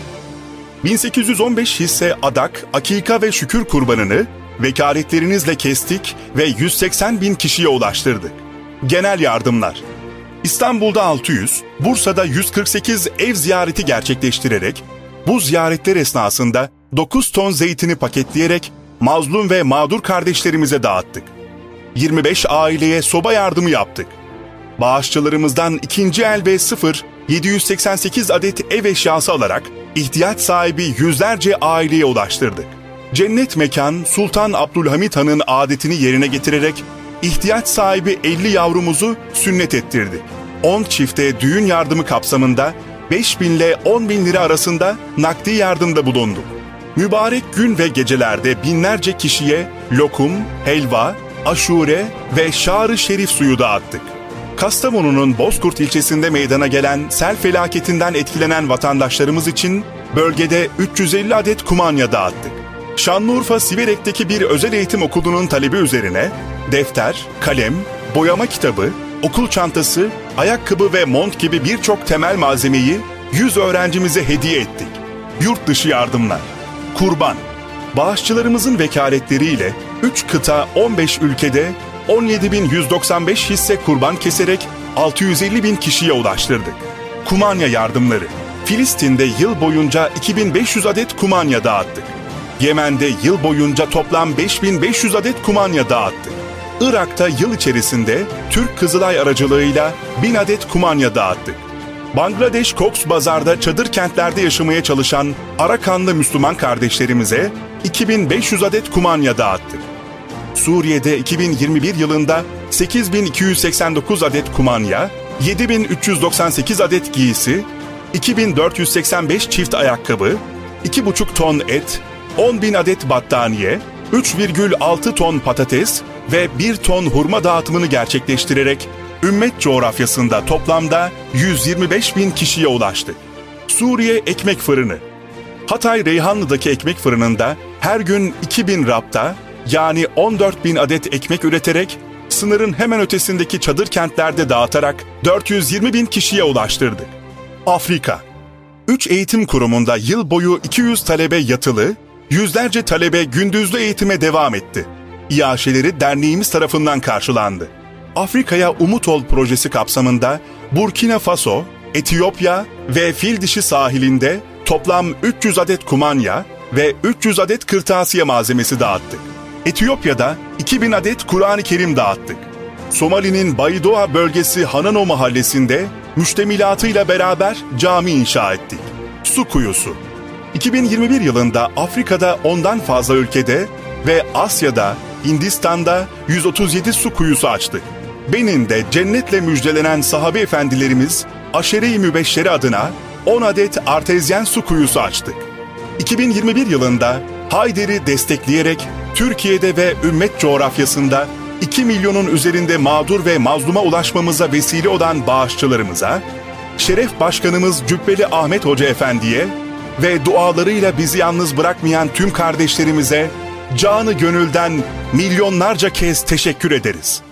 1815 hisse adak, akika ve şükür kurbanını vekaletlerinizle kestik ve 180 bin kişiye ulaştırdık. Genel yardımlar. İstanbul'da 600, Bursa'da 148 ev ziyareti gerçekleştirerek, bu ziyaretler esnasında 9 ton zeytini paketleyerek mazlum ve mağdur kardeşlerimize dağıttık. 25 aileye soba yardımı yaptık. Bağışçılarımızdan ikinci el ve 788 adet ev eşyası alarak ihtiyaç sahibi yüzlerce aileye ulaştırdık. Cennet Mekan Sultan Abdülhamit Han'ın adetini yerine getirerek ihtiyaç sahibi 50 yavrumuzu sünnet ettirdik. 10 çifte düğün yardımı kapsamında 5.000 ile 10.000 lira arasında nakdi yardımda bulunduk. Mübarek gün ve gecelerde binlerce kişiye lokum, helva, aşure ve şar-ı şerif suyu dağıttık. Kastamonu'nun Bozkurt ilçesinde meydana gelen sel felaketinden etkilenen vatandaşlarımız için bölgede 350 adet kumanya dağıttık. Şanlıurfa Siverek'teki bir özel eğitim okulunun talebi üzerine defter, kalem, boyama kitabı, okul çantası, ayakkabı ve mont gibi birçok temel malzemeyi 100 öğrencimize hediye ettik. Yurt dışı yardımlar. Kurban. Bağışçılarımızın vekaletleriyle 3 kıta 15 ülkede 17.195 hisse kurban keserek 650 bin kişiye ulaştırdık. Kumanya yardımları. Filistin'de yıl boyunca 2500 adet kumanya dağıttık. Yemen'de yıl boyunca toplam 5500 adet kumanya dağıttık. Irak'ta yıl içerisinde Türk Kızılay aracılığıyla 1000 adet kumanya dağıttık. Bangladeş Cox's Bazar'da çadır kentlerde yaşamaya çalışan Arakanlı Müslüman kardeşlerimize 2500 adet kumanya dağıttık. Suriye'de 2021 yılında 8289 adet kumanya, 7398 adet giysi, 2485 çift ayakkabı, 2,5 ton et, 10.000 adet battaniye, 3,6 ton patates ve 1 ton hurma dağıtımını gerçekleştirerek ümmet coğrafyasında toplamda 125.000 kişiye ulaştı. Suriye Ekmek Fırını. Hatay Reyhanlı'daki ekmek fırınında her gün 2000 rapta, yani 14.000 adet ekmek üreterek sınırın hemen ötesindeki çadır kentlerde dağıtarak 420.000 kişiye ulaştırdık. Afrika. 3 eğitim kurumunda yıl boyu 200 talebe yatılı, yüzlerce talebe gündüzlü eğitime devam etti. İAŞ'leri derneğimiz tarafından karşılandı. Afrika'ya Umut Ol projesi kapsamında Burkina Faso, Etiyopya ve Fildişi sahilinde toplam 300 adet kumanya ve 300 adet kırtasiye malzemesi dağıttık. Etiyopya'da 2000 adet Kur'an-ı Kerim dağıttık. Somali'nin Baidoa bölgesi Hanano mahallesinde müştemilatıyla beraber cami inşa ettik. Su kuyusu. 2021 yılında Afrika'da 10'dan fazla ülkede ve Asya'da, Hindistan'da 137 su kuyusu açtık. Benin'de cennetle müjdelenen sahabe efendilerimiz Aşere-i Mübeşşere adına 10 adet artezyen su kuyusu açtık. 2021 yılında Hayder'i destekleyerek Türkiye'de ve ümmet coğrafyasında 2 milyonun üzerinde mağdur ve mazluma ulaşmamıza vesile olan bağışçılarımıza, Şeref Başkanımız Cübbeli Ahmet Hoca Efendi'ye ve dualarıyla bizi yalnız bırakmayan tüm kardeşlerimize canı gönülden milyonlarca kez teşekkür ederiz.